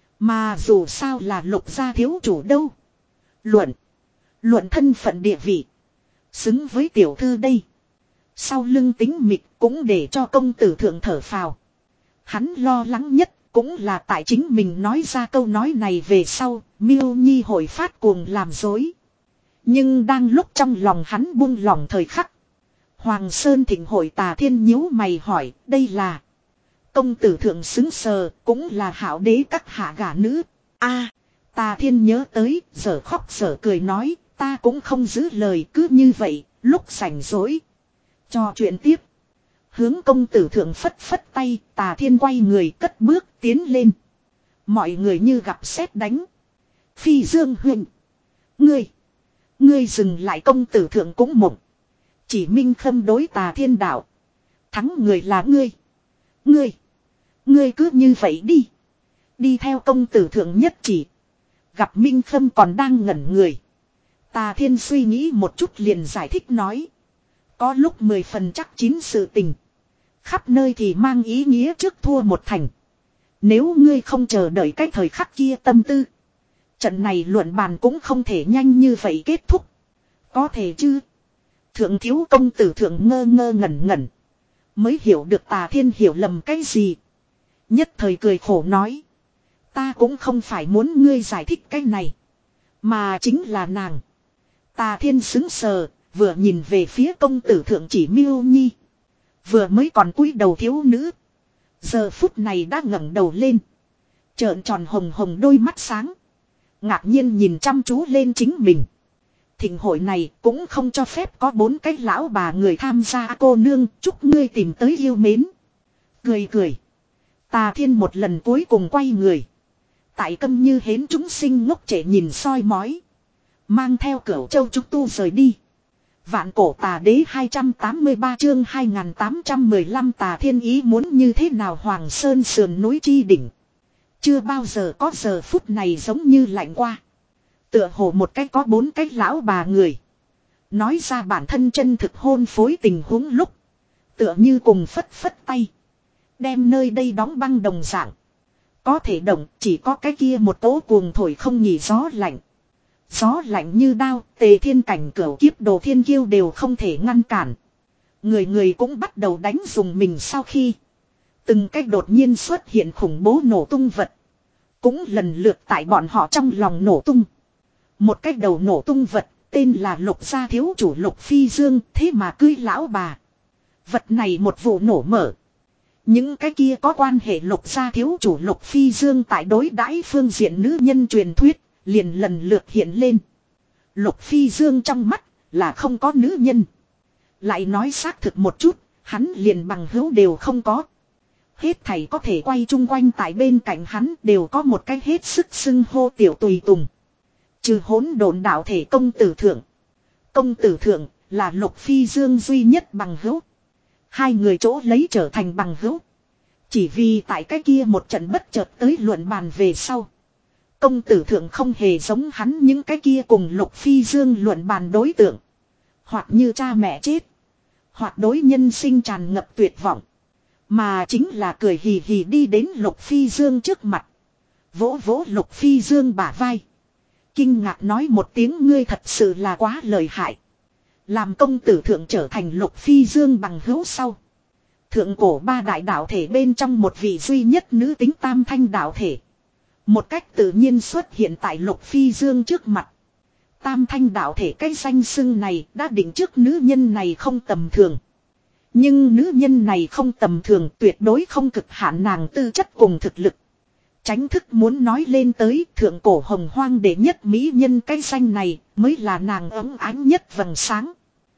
Mà dù sao là Lục gia thiếu chủ đâu. Luận. Luận thân phận địa vị. Xứng với tiểu thư đây. Sau lưng tính mịt cũng để cho công tử thượng thở phào. Hắn lo lắng nhất cũng là tại chính mình nói ra câu nói này về sau, Miêu Nhi hội phát cuồng làm dối. Nhưng đang lúc trong lòng hắn buông lỏng thời khắc. Hoàng Sơn Thịnh hội Tà Thiên nhíu mày hỏi, đây là. Công tử thượng xứng sờ, cũng là hảo đế các hạ gả nữ. A, Tà Thiên nhớ tới, giờ khóc giờ cười nói, ta cũng không giữ lời cứ như vậy, lúc rảnh rỗi. Cho chuyện tiếp. Hướng công tử thượng phất phất tay, Tà Thiên quay người cất bước tiến lên. Mọi người như gặp sét đánh. Phi Dương huynh. Ngươi. Ngươi dừng lại, công tử thượng cũng mộng. Chỉ minh khâm đối Tà Thiên đạo. Thắng người là ngươi. Ngươi. Ngươi cứ như vậy đi. Đi theo công tử thượng nhất chỉ. Gặp minh khâm còn đang ngẩn người. Tà Thiên suy nghĩ một chút liền giải thích nói. Có lúc mười phần chắc chín sự tình. Khắp nơi thì mang ý nghĩa trước thua một thành. Nếu ngươi không chờ đợi cái thời khắc kia tâm tư. Trận này luận bàn cũng không thể nhanh như vậy kết thúc. Có thể chứ. Thượng thiếu công tử thượng ngơ ngơ ngẩn ngẩn. Mới hiểu được Tà Thiên hiểu lầm cái gì. Nhất thời cười khổ nói. Ta cũng không phải muốn ngươi giải thích cái này. Mà chính là nàng. Tà Thiên sững sờ. Vừa nhìn về phía công tử thượng chỉ Miêu Nhi. Vừa mới còn cúi đầu thiếu nữ. Giờ phút này đã ngẩng đầu lên. Trợn tròn hồng hồng đôi mắt sáng. Ngạc nhiên nhìn chăm chú lên chính mình. Thịnh hội này cũng không cho phép có bốn cái lão bà người tham gia. Cô nương chúc ngươi tìm tới yêu mến. Cười cười. Tà Thiên một lần cuối cùng quay người. Tại câm như hến chúng sinh ngốc trẻ nhìn soi mói. Mang theo Cửu Châu trúc tu rời đi. Vạn cổ tà đế hai trăm tám mươi ba chương hai nghìn tám trăm mười lăm Tà Thiên ý muốn như thế nào Hoàng Sơn sườn núi chi đỉnh. Chưa bao giờ có giờ phút này giống như lạnh qua. Tựa hồ một cái có bốn cái lão bà người. Nói ra bản thân chân thực hôn phối tình huống lúc. Tựa như cùng phất phất tay. Đem nơi đây đóng băng đồng dạng. Có thể động chỉ có cái kia một tố cuồng thổi không nhỉ gió lạnh. Gió lạnh như đao, Tề Thiên cảnh cửu kiếp đồ thiên kiêu đều không thể ngăn cản. Người người cũng bắt đầu đánh dùng mình sau khi. Từng cách đột nhiên xuất hiện khủng bố nổ tung vật. Cũng lần lượt tại bọn họ trong lòng nổ tung. Một cách đầu nổ tung vật, tên là Lục gia thiếu chủ Lục Phi Dương, thế mà cưới lão bà. Vật này một vụ nổ mở. Những cái kia có quan hệ Lục gia thiếu chủ Lục Phi Dương tại đối đãi phương diện nữ nhân truyền thuyết. Liền lần lượt hiện lên. Lục Phi Dương trong mắt là không có nữ nhân. Lại nói xác thực một chút, hắn liền bằng hữu đều không có. Hết thảy có thể quay chung quanh tại bên cạnh hắn đều có một cái hết sức xưng hô tiểu tùy tùng. Trừ hỗn độn đạo thể công tử thượng. Công tử thượng là Lục Phi Dương duy nhất bằng hữu. Hai người chỗ lấy trở thành bằng hữu. Chỉ vì tại cái kia một trận bất chợt tới luận bàn về sau. Công tử thượng không hề giống hắn những cái kia cùng Lục Phi Dương luận bàn đối tượng. Hoặc như cha mẹ chết. Hoặc đối nhân sinh tràn ngập tuyệt vọng. Mà chính là cười hì hì đi đến Lục Phi Dương trước mặt. Vỗ vỗ Lục Phi Dương bả vai. Kinh ngạc nói một tiếng ngươi thật sự là quá lợi hại. Làm công tử thượng trở thành Lục Phi Dương bằng hữu sau. Thượng cổ ba đại đạo thể bên trong một vị duy nhất nữ tính tam thanh đạo thể. Một cách tự nhiên xuất hiện tại Lục Phi Dương trước mặt. Tam thanh đạo thể cái danh xưng này đã định trước nữ nhân này không tầm thường. Nhưng nữ nhân này không tầm thường tuyệt đối không cực hạn nàng tư chất cùng thực lực. Tránh thức muốn nói lên tới thượng cổ hồng hoang đệ nhất mỹ nhân cái danh này mới là nàng ấm ánh nhất vầng sáng.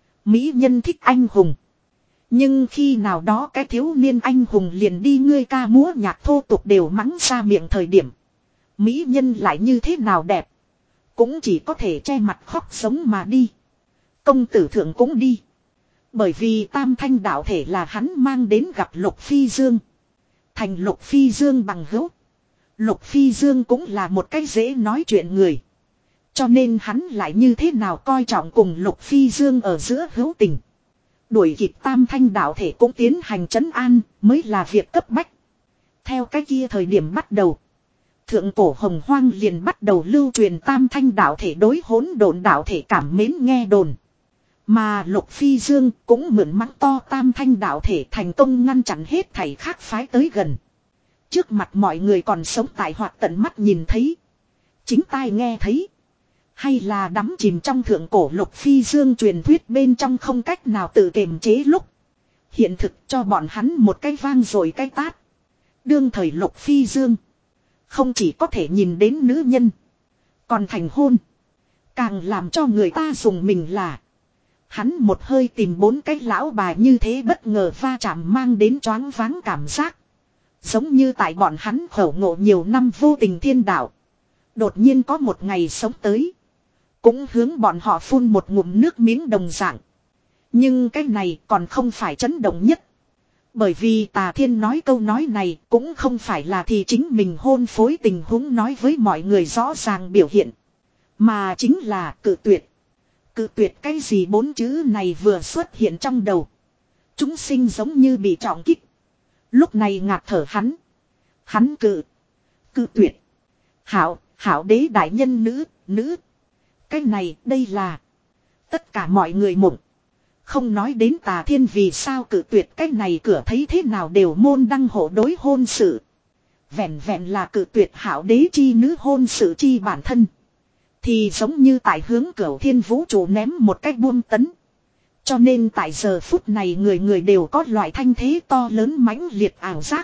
Mỹ nhân thích anh hùng. Nhưng khi nào đó cái thiếu niên anh hùng liền đi ngươi ca múa nhạc thô tục đều mắng ra miệng thời điểm. Mỹ nhân lại như thế nào đẹp. Cũng chỉ có thể che mặt khóc sống mà đi. Công tử thượng cũng đi. Bởi vì tam thanh đạo thể là hắn mang đến gặp Lục Phi Dương. Thành Lục Phi Dương bằng hữu. Lục Phi Dương cũng là một cái dễ nói chuyện người. Cho nên hắn lại như thế nào coi trọng cùng Lục Phi Dương ở giữa hữu tình. Đuổi kịp tam thanh đạo thể cũng tiến hành trấn an mới là việc cấp bách. Theo cái kia thời điểm bắt đầu. Thượng cổ hồng hoang liền bắt đầu lưu truyền tam thanh đạo thể đối hỗn độn đạo thể cảm mến nghe đồn. Mà Lục Phi Dương cũng mượn mắng to tam thanh đạo thể thành công ngăn chặn hết thảy khác phái tới gần. Trước mặt mọi người còn sống tại hoặc tận mắt nhìn thấy. Chính tai nghe thấy. Hay là đắm chìm trong thượng cổ Lục Phi Dương truyền thuyết bên trong không cách nào tự kiềm chế lúc. Hiện thực cho bọn hắn một cái vang rồi cái tát. Đương thời Lục Phi Dương. Không chỉ có thể nhìn đến nữ nhân. Còn thành hôn. Càng làm cho người ta dùng mình là. Hắn một hơi tìm bốn cái lão bà như thế bất ngờ va chạm mang đến choáng váng cảm giác. Giống như tại bọn hắn khẩu ngộ nhiều năm vô tình thiên đạo. Đột nhiên có một ngày sống tới. Cũng hướng bọn họ phun một ngụm nước miếng đồng dạng. Nhưng cái này còn không phải chấn động nhất. Bởi vì Tà Thiên nói câu nói này cũng không phải là thì chính mình hôn phối tình huống nói với mọi người rõ ràng biểu hiện. Mà chính là cự tuyệt. Cự tuyệt cái gì bốn chữ này vừa xuất hiện trong đầu. Chúng sinh giống như bị trọng kích. Lúc này ngạt thở hắn. Hắn cự. Cự tuyệt. Hảo, hảo đế đại nhân nữ, nữ. Cái này, đây là. Tất cả mọi người mộng. Không nói đến Tà Thiên vì sao cự tuyệt cái này cửa thấy thế nào đều môn đăng hộ đối hôn sự. Vẹn vẹn là cự tuyệt hảo đế chi nữ hôn sự chi bản thân. Thì giống như tại hướng Cửu Thiên vũ trụ ném một cách buông tấn. Cho nên tại giờ phút này người người đều có loại thanh thế to lớn mãnh liệt ảo giác.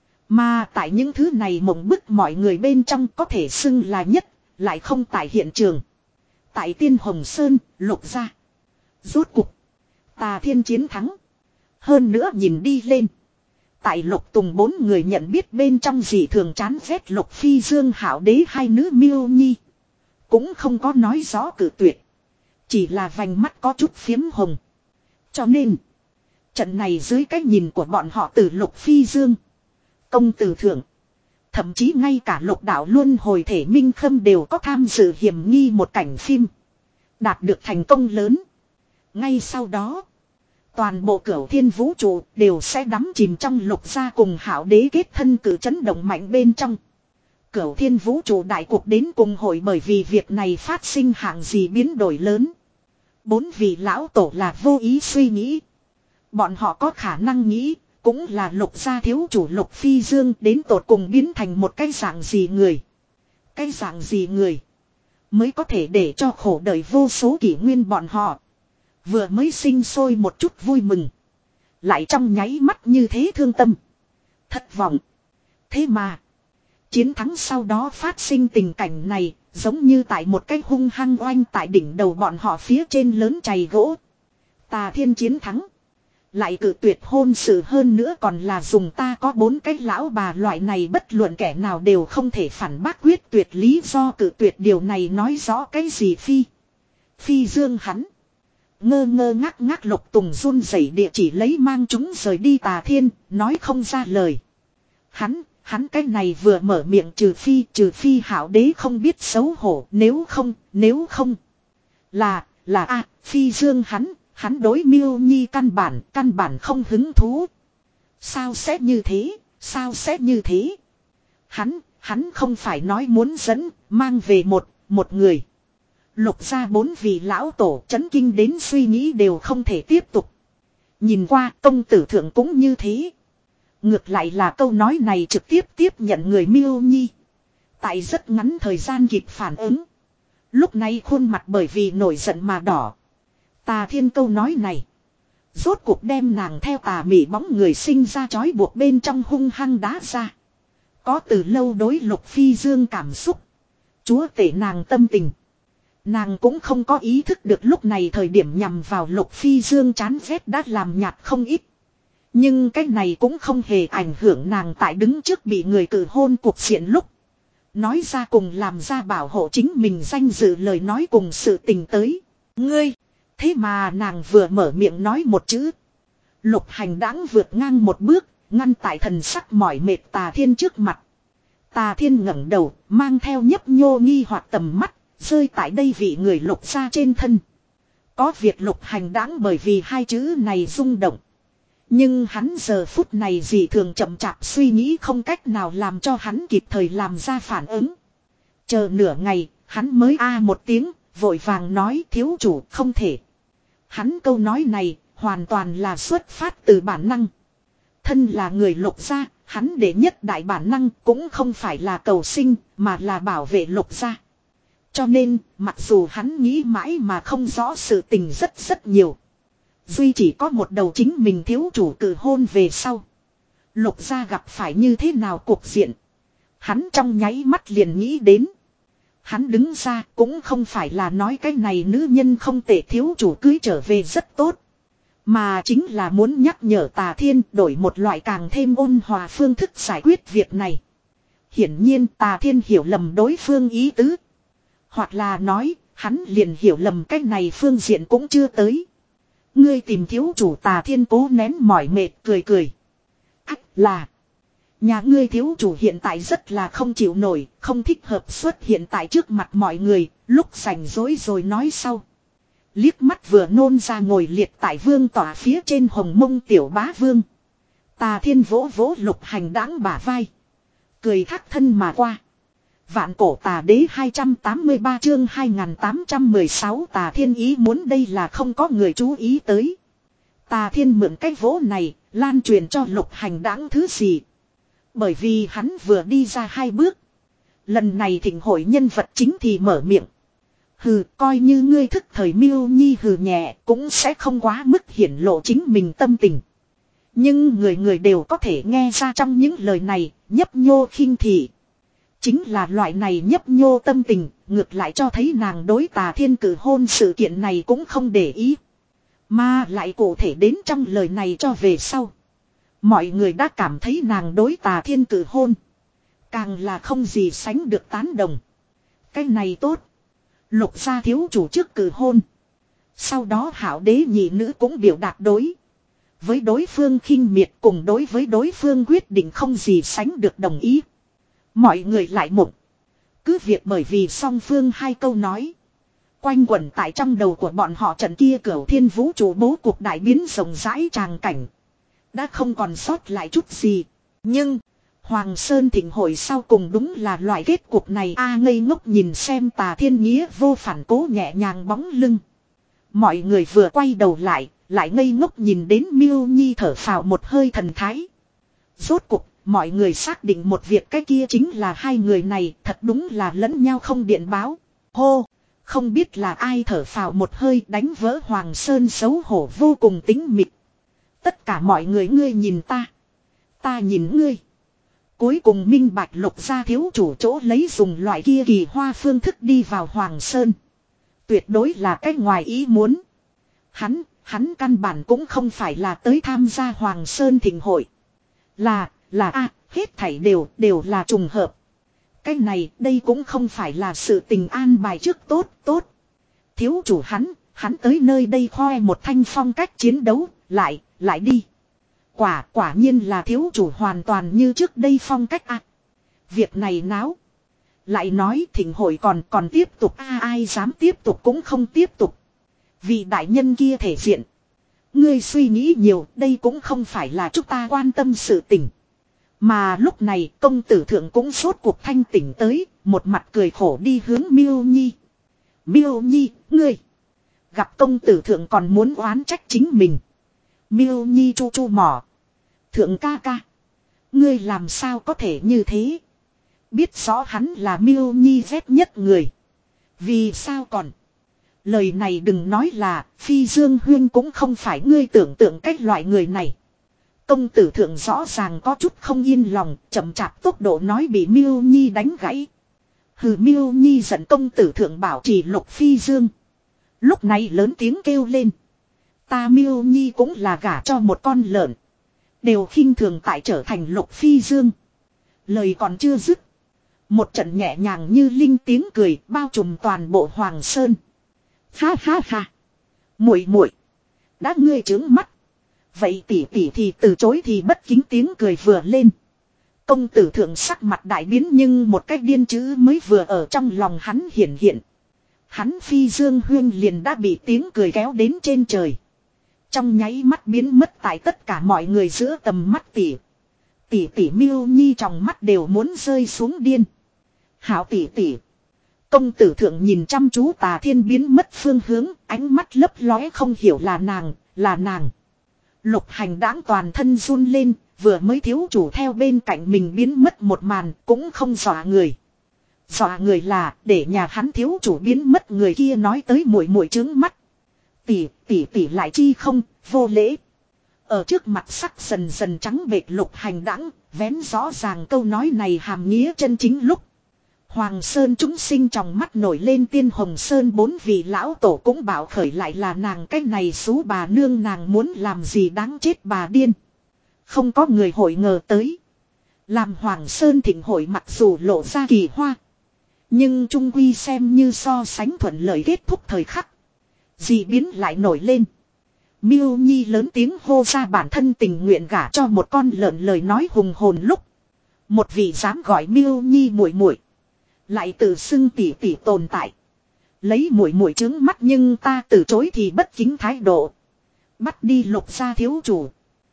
Mà tại những thứ này mộng bức mọi người bên trong có thể xưng là nhất, lại không tại hiện trường. Tại Tiên Hồng Sơn, Lục gia. Rốt cục. Tà Thiên chiến thắng. Hơn nữa nhìn đi lên. Tại Lục Tùng bốn người nhận biết bên trong dị thường chán ghét Lục Phi Dương hảo đế hai nữ Miêu Nhi. Cũng không có nói rõ cử tuyệt. Chỉ là vành mắt có chút phiếm hồng. Cho nên. Trận này dưới cái nhìn của bọn họ từ Lục Phi Dương. Công tử thượng. Thậm chí ngay cả Lục đạo luân hồi thể minh khâm đều có tham dự hiểm nghi một cảnh phim. Đạt được thành công lớn. Ngay sau đó. Toàn bộ Cửu Thiên vũ trụ đều sẽ đắm chìm trong Lục gia cùng hảo đế kết thân cử chấn động mạnh bên trong. Cửu Thiên vũ trụ đại cuộc đến cùng hội bởi vì việc này phát sinh hạng gì biến đổi lớn. Bốn vị lão tổ là vô ý suy nghĩ. Bọn họ có khả năng nghĩ, cũng là Lục gia thiếu chủ Lục Phi Dương đến tột cùng biến thành một cái dạng gì người. Cái dạng gì người mới có thể để cho khổ đời vô số kỷ nguyên bọn họ. Vừa mới sinh sôi một chút vui mừng. Lại trong nháy mắt như thế thương tâm. Thất vọng. Thế mà. Chiến thắng sau đó phát sinh tình cảnh này. Giống như tại một cái hung hăng oanh tại đỉnh đầu bọn họ phía trên lớn chày gỗ. Tà Thiên chiến thắng. Lại cự tuyệt hôn sự hơn nữa còn là dùng ta có bốn cái lão bà loại này bất luận kẻ nào đều không thể phản bác quyết tuyệt lý do cự tuyệt điều này nói rõ cái gì Phi. Phi Dương hắn. Ngơ ngơ ngác ngác Lục Tùng run rẩy địa chỉ lấy mang chúng rời đi Tà Thiên, nói không ra lời. Hắn, hắn cái này vừa mở miệng trừ phi, trừ phi hảo đế không biết xấu hổ, nếu không, nếu không. Là, là a Phi Dương hắn, hắn đối Miêu Nhi căn bản, căn bản không hứng thú. Sao sẽ như thế, sao sẽ như thế. Hắn, hắn không phải nói muốn dẫn, mang về một, một người. Lục gia bốn vị lão tổ chấn kinh đến suy nghĩ đều không thể tiếp tục. Nhìn qua công tử thượng cũng như thế. Ngược lại là câu nói này trực tiếp tiếp nhận người Miêu Nhi. Tại rất ngắn thời gian kịp phản ứng. Lúc này khuôn mặt bởi vì nổi giận mà đỏ. Tà Thiên câu nói này. Rốt cuộc đem nàng theo tà mị bóng người sinh ra trói buộc bên trong hung hăng đá ra. Có từ lâu đối Lục Phi Dương cảm xúc. Chúa tể nàng tâm tình. Nàng cũng không có ý thức được lúc này thời điểm nhằm vào Lục Phi Dương chán ghét đã làm nhạt không ít. Nhưng cái này cũng không hề ảnh hưởng nàng tại đứng trước bị người cử hôn cuộc diện lúc. Nói ra cùng làm ra bảo hộ chính mình danh dự lời nói cùng sự tình tới. Ngươi, Thế mà nàng vừa mở miệng nói một chữ. Lục Hành đãng vượt ngang một bước, ngăn tại thần sắc mỏi mệt Tà Thiên trước mặt. Tà Thiên ngẩng đầu, mang theo nhấp nhô nghi hoặc tầm mắt, rơi tại đây vị người Lục gia trên thân. Có việc Lục Hành đãng bởi vì hai chữ này rung động. Nhưng hắn giờ phút này dị thường chậm chạp suy nghĩ không cách nào làm cho hắn kịp thời làm ra phản ứng. Chờ nửa ngày, hắn mới a một tiếng, vội vàng nói thiếu chủ không thể. Hắn câu nói này, hoàn toàn là xuất phát từ bản năng. Thân là người Lục gia, hắn đệ nhất đại bản năng cũng không phải là cầu sinh, mà là bảo vệ Lục gia. Cho nên, mặc dù hắn nghĩ mãi mà không rõ sự tình rất rất nhiều. Duy chỉ có một đầu chính mình thiếu chủ cử hôn về sau. Lục gia gặp phải như thế nào cuộc diện. Hắn trong nháy mắt liền nghĩ đến. Hắn đứng ra cũng không phải là nói cái này nữ nhân không tệ thiếu chủ cưới trở về rất tốt. Mà chính là muốn nhắc nhở Tà Thiên đổi một loại càng thêm ôn hòa phương thức giải quyết việc này. Hiển nhiên Tà Thiên hiểu lầm đối phương ý tứ. Hoặc là nói hắn liền hiểu lầm cái này phương diện cũng chưa tới. Ngươi tìm thiếu chủ Tà Thiên cố nén mỏi mệt cười cười. Ách là. Nhà ngươi thiếu chủ hiện tại rất là không chịu nổi, không thích hợp xuất hiện tại trước mặt mọi người, lúc rảnh rỗi rồi nói sau. Liếc mắt vừa nôn ra ngồi liệt tại vương tỏa phía trên hồng mông tiểu bá vương. Tà Thiên vỗ vỗ Lục Hành đãng bả vai. Cười thác thân mà qua. Vạn cổ tà đế hai trăm tám mươi ba chương hai nghìn tám trăm mười sáu Tà Thiên ý muốn đây là không có người chú ý tới. Tà Thiên mượn cái vỗ này, lan truyền cho Lục Hành đãng thứ gì. Bởi vì hắn vừa đi ra hai bước. Lần này thịnh hội nhân vật chính thì mở miệng. Hừ, coi như ngươi thức thời miêu nhi hừ nhẹ cũng sẽ không quá mức hiển lộ chính mình tâm tình. Nhưng người người đều có thể nghe ra trong những lời này, nhấp nhô khinh thị. Chính là loại này nhấp nhô tâm tình, ngược lại cho thấy nàng đối Tà Thiên cử hôn sự kiện này cũng không để ý. Mà lại cụ thể đến trong lời này cho về sau. Mọi người đã cảm thấy nàng đối Tà Thiên cử hôn. Càng là không gì sánh được tán đồng. Cái này tốt. Lục gia thiếu chủ trước cử hôn. Sau đó hảo đế nhị nữ cũng biểu đạt đối. Với đối phương khinh miệt cùng đối với đối phương quyết định không gì sánh được đồng ý. Mọi người lại mộng. Cứ việc bởi vì song phương hai câu nói. Quanh quẩn tại trong đầu của bọn họ trận kia cửu thiên vũ trụ bố cục đại biến rộng rãi tràng cảnh. Đã không còn sót lại chút gì. Nhưng, Hoàng Sơn thịnh hội sau cùng đúng là loại kết cục này a ngây ngốc nhìn xem Tà Thiên nghĩa vô phản cố nhẹ nhàng bóng lưng. Mọi người vừa quay đầu lại, lại ngây ngốc nhìn đến Miêu Nhi thở phào một hơi thần thái. Rốt cuộc, mọi người xác định một việc cái kia chính là hai người này thật đúng là lẫn nhau không điện báo. Hô, không biết là ai thở phào một hơi đánh vỡ Hoàng Sơn xấu hổ vô cùng tính mịt. Tất cả mọi người ngươi nhìn ta. Ta nhìn ngươi. Cuối cùng minh bạch Lục gia thiếu chủ chỗ lấy dùng loại kia kỳ hoa phương thức đi vào Hoàng Sơn. Tuyệt đối là cách ngoài ý muốn. Hắn, hắn căn bản cũng không phải là tới tham gia Hoàng Sơn thịnh hội. Là, là a hết thảy đều, đều là trùng hợp. Cái này, đây cũng không phải là sự tình an bài trước tốt, tốt. Thiếu chủ hắn, hắn tới nơi đây khoe một thanh phong cách chiến đấu, lại, lại đi. Quả, quả nhiên là thiếu chủ hoàn toàn như trước đây phong cách a. Việc này náo. Lại nói thịnh hội còn còn tiếp tục a ai dám tiếp tục cũng không tiếp tục. Vì đại nhân kia thể diện. Ngươi suy nghĩ nhiều, đây cũng không phải là chúng ta quan tâm sự tình. Mà lúc này công tử thượng cũng sốt cuộc thanh tỉnh tới, một mặt cười khổ đi hướng Miêu Nhi. Miêu Nhi, ngươi. Gặp công tử thượng còn muốn oán trách chính mình. Miêu Nhi chu chu mỏ. Thượng ca ca. Ngươi làm sao có thể như thế. Biết rõ hắn là Miêu Nhi ghét nhất người. Vì sao còn. Lời này đừng nói là Phi Dương Huyên cũng không phải ngươi tưởng tượng cách loại người này. Công tử thượng rõ ràng có chút không yên lòng, chậm chạp tốc độ nói bị Miêu Nhi đánh gãy. Hừ Miêu Nhi giận công tử thượng bảo trì Lục Phi Dương. Lúc này lớn tiếng kêu lên. Ta Miêu Nhi cũng là gả cho một con lợn. Đều khinh thường tại trở thành Lục Phi Dương. Lời còn chưa dứt. Một trận nhẹ nhàng như linh tiếng cười bao trùm toàn bộ Hoàng Sơn. Ha ha ha. Muội muội, đã ngươi trướng mắt. Vậy tỷ tỷ thì từ chối thì bất kính tiếng cười vừa lên. Công tử thượng sắc mặt đại biến nhưng một cách điên chữ mới vừa ở trong lòng hắn hiển hiện. Hắn Phi Dương Huyên liền đã bị tiếng cười kéo đến trên trời. Trong nháy mắt biến mất tại tất cả mọi người giữa tầm mắt tỷ. Tỷ tỷ Miêu Nhi trong mắt đều muốn rơi xuống điên. Hảo tỷ tỷ. Công tử thượng nhìn chăm chú Tà Thiên biến mất phương hướng, ánh mắt lấp lóe không hiểu là nàng, là nàng. Lục Hành đãng toàn thân run lên, vừa mới thiếu chủ theo bên cạnh mình biến mất một màn cũng không dọa người. Dọa người là để nhà hắn thiếu chủ biến mất người kia nói tới muội muội trướng mắt. Tỷ tỷ tỷ lại chi không, vô lễ. Ở trước mặt sắc dần dần trắng bệch Lục Hành đãng, vén rõ ràng câu nói này hàm nghĩa chân chính lúc. Hoàng Sơn chúng sinh trong mắt nổi lên Tiên Hồng Sơn bốn vị lão tổ cũng bảo khởi lại là nàng cái này xú bà nương nàng muốn làm gì đáng chết bà điên. Không có người hội ngờ tới. Làm Hoàng Sơn thịnh hội mặc dù lộ ra kỳ hoa. Nhưng trung quy xem như so sánh thuận lợi kết thúc thời khắc. Dị biến lại nổi lên. Miêu Nhi lớn tiếng hô ra bản thân tình nguyện gả cho một con lợn lời nói hùng hồn lúc. Một vị dám gọi Miêu Nhi muội muội, lại tự xưng tỷ tỷ tồn tại. Lấy muội muội trướng mắt nhưng ta từ chối thì bất kính thái độ. Bắt đi Lục gia thiếu chủ.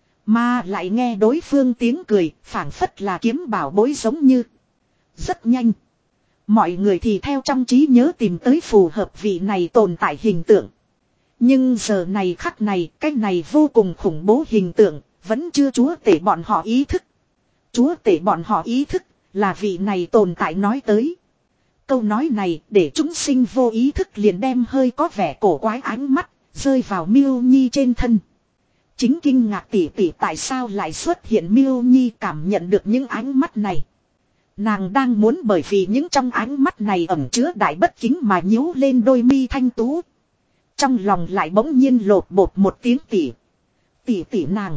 Mà lại nghe đối phương tiếng cười phảng phất là kiếm bảo bối giống như. Rất nhanh. Mọi người thì theo trong trí nhớ tìm tới phù hợp vị này tồn tại hình tượng. Nhưng giờ này khắc này, cái này vô cùng khủng bố hình tượng, vẫn chưa chúa tể bọn họ ý thức. Chúa tể bọn họ ý thức, là vị này tồn tại nói tới. Câu nói này để chúng sinh vô ý thức liền đem hơi có vẻ cổ quái ánh mắt, rơi vào Miêu Nhi trên thân. Chính kinh ngạc tỉ tỉ tại sao lại xuất hiện Miêu Nhi cảm nhận được những ánh mắt này. Nàng đang muốn bởi vì những trong ánh mắt này ẩn chứa đại bất kính mà nhíu lên đôi mi thanh tú. Trong lòng lại bỗng nhiên lột bột một tiếng tỉ. Tỉ tỉ nàng.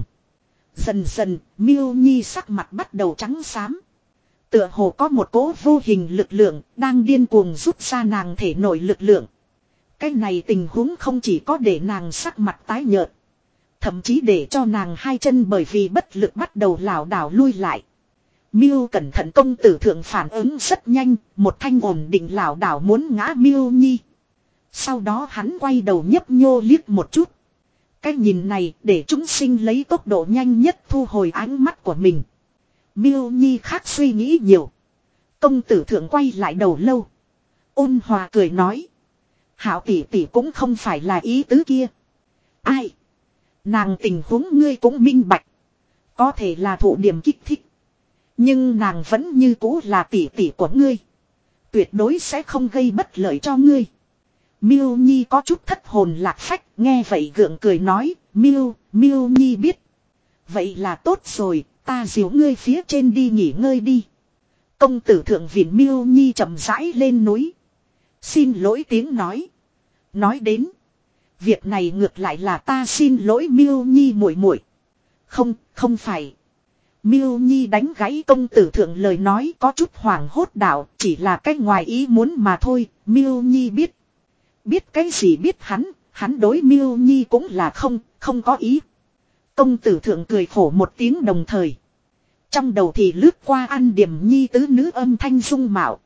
Dần dần, Miêu Nhi sắc mặt bắt đầu trắng xám. Tựa hồ có một cỗ vô hình lực lượng đang điên cuồng rút ra nàng thể nội lực lượng. Cái này tình huống không chỉ có để nàng sắc mặt tái nhợt. Thậm chí để cho nàng hai chân bởi vì bất lực bắt đầu lảo đảo lui lại. Miêu cẩn thận công tử thượng phản ứng rất nhanh, một thanh ổn định lảo đảo muốn ngã Miêu Nhi. Sau đó hắn quay đầu nhấp nhô liếc một chút. Cái nhìn này để chúng sinh lấy tốc độ nhanh nhất thu hồi ánh mắt của mình. Miêu Nhi khác suy nghĩ nhiều. Công tử thượng quay lại đầu lâu. Ôn hòa cười nói. Hảo tỷ tỷ cũng không phải là ý tứ kia. Ai? Nàng tình huống ngươi cũng minh bạch. Có thể là thụ điểm kích thích. Nhưng nàng vẫn như cũ là tỷ tỷ của ngươi. Tuyệt đối sẽ không gây bất lợi cho ngươi. Miêu Nhi có chút thất hồn lạc phách. Nghe vậy gượng cười nói. Miêu, Miêu Nhi biết. Vậy là tốt rồi. Ta dìu ngươi phía trên đi nghỉ ngơi đi. Công tử thượng viện Miêu Nhi chậm rãi lên núi. Xin lỗi tiếng nói. Nói đến. Việc này ngược lại là ta xin lỗi Miêu Nhi muội muội. Không, không phải. Miêu Nhi đánh gãy công tử thượng lời nói có chút hoảng hốt đảo. Chỉ là cách ngoài ý muốn mà thôi. Miêu Nhi biết. Biết cái gì biết hắn. Hắn đối Miêu Nhi cũng là không, không có ý. Công tử thượng cười khổ một tiếng đồng thời. Trong đầu thì lướt qua An Điểm Nhi tứ nữ âm thanh dung mạo.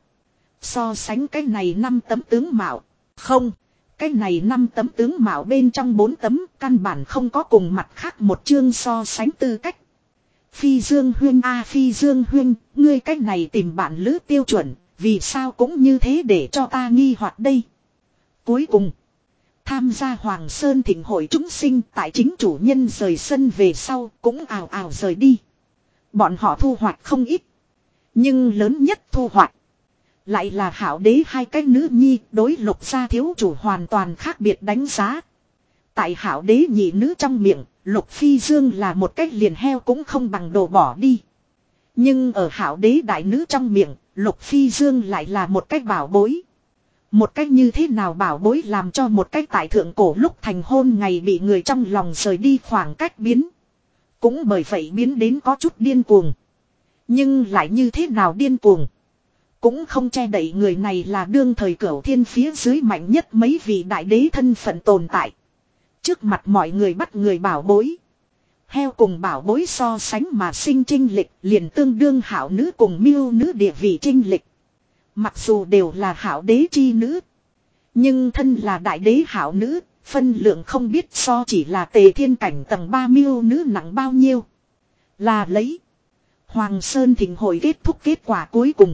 So sánh cái này năm tấm tướng mạo. Không, cái này năm tấm tướng mạo bên trong bốn tấm căn bản không có cùng mặt khác một chương so sánh tư cách. Phi Dương Huyên a Phi Dương Huyên, ngươi cái này tìm bạn lữ tiêu chuẩn, vì sao cũng như thế để cho ta nghi hoặc đây. Cuối cùng. Tham gia Hoàng Sơn thịnh hội chúng sinh tại chính chủ nhân rời sân về sau cũng ào ào rời đi. Bọn họ thu hoạch không ít. Nhưng lớn nhất thu hoạch. Lại là hảo đế hai cái nữ nhi đối Lục gia thiếu chủ hoàn toàn khác biệt đánh giá. Tại hảo đế nhị nữ trong miệng, Lục Phi Dương là một cách liền heo cũng không bằng đồ bỏ đi. Nhưng ở hảo đế đại nữ trong miệng, Lục Phi Dương lại là một cách bảo bối. Một cách như thế nào bảo bối làm cho một cách tại thượng cổ lúc thành hôn ngày bị người trong lòng rời đi khoảng cách biến. Cũng bởi vậy biến đến có chút điên cuồng. Nhưng lại như thế nào điên cuồng. Cũng không che đậy người này là đương thời cửu thiên phía dưới mạnh nhất mấy vị đại đế thân phận tồn tại. trước mặt mọi người bắt người bảo bối. Heo cùng bảo bối so sánh mà sinh chênh lệch liền tương đương hảo nữ cùng miêu nữ địa vị chênh lệch. Mặc dù đều là hảo đế chi nữ. Nhưng thân là đại đế hảo nữ, phân lượng không biết so chỉ là tề thiên cảnh tầng ba miêu nữ nặng bao nhiêu. Là lấy. Hoàng Sơn thịnh hội kết thúc kết quả cuối cùng.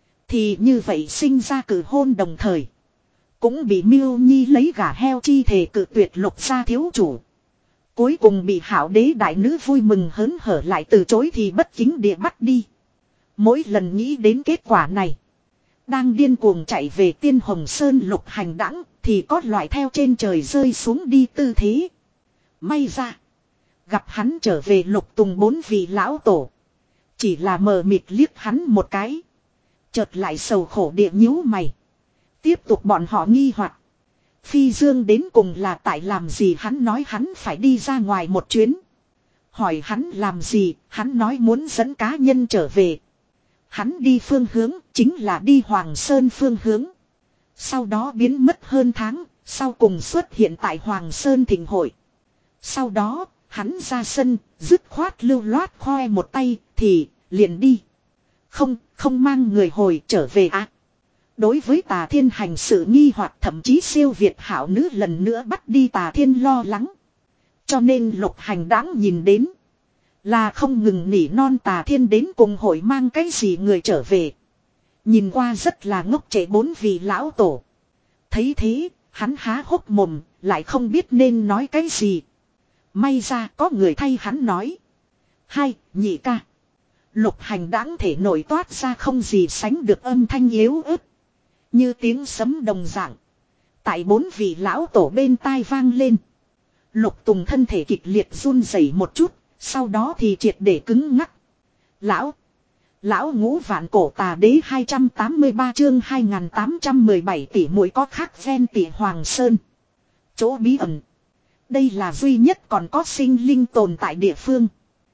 Thì như vậy sinh ra cử hôn đồng thời. Cũng bị miêu nhi lấy gả heo chi thể cử tuyệt lục gia thiếu chủ. Cuối cùng bị hảo đế đại nữ vui mừng hớn hở lại từ chối thì bất kính địa bắt đi. Mỗi lần nghĩ đến kết quả này. Đang điên cuồng chạy về Tiên Hồng Sơn lục hành đãng thì có loại theo trên trời rơi xuống đi tư thế. May ra. Gặp hắn trở về lục tùng bốn vị lão tổ. Chỉ là mờ mịt liếc hắn một cái. Chợt lại sầu khổ địa nhíu mày. Tiếp tục bọn họ nghi hoặc. Phi Dương đến cùng là tại làm gì hắn nói hắn phải đi ra ngoài một chuyến. Hỏi hắn làm gì, hắn nói muốn dẫn cá nhân trở về. Hắn đi phương hướng, chính là đi Hoàng Sơn phương hướng. Sau đó biến mất hơn tháng, sau cùng xuất hiện tại Hoàng Sơn thịnh hội. Sau đó, hắn ra sân, dứt khoát lưu loát khoe một tay, thì, liền đi. Không, không mang người hồi trở về á. À, đối với Tà Thiên hành sự nghi hoặc thậm chí siêu việt hảo nữ lần nữa bắt đi Tà Thiên lo lắng. Cho nên lục hành đáng nhìn đến. Là không ngừng nỉ non Tà Thiên đến cùng hội mang cái gì người trở về. Nhìn qua rất là ngốc trệ bốn vị lão tổ. Thấy thế, hắn há hốc mồm, lại không biết nên nói cái gì. May ra có người thay hắn nói. Hai, nhị ca. Lục hành đáng thể nổi toát ra không gì sánh được âm thanh yếu ớt. Như tiếng sấm đồng dạng. Tại bốn vị lão tổ bên tai vang lên. Lục Tùng thân thể kịch liệt run rẩy một chút. Sau đó thì triệt để cứng ngắc. Lão. Lão ngũ vạn cổ tà đế hai trăm tám mươi ba chương hai nghìn tám trăm mười bảy tỷ mũi có khắc ven tỷ Hoàng Sơn. Chỗ bí ẩn. Đây là duy nhất còn có sinh linh tồn tại địa phương.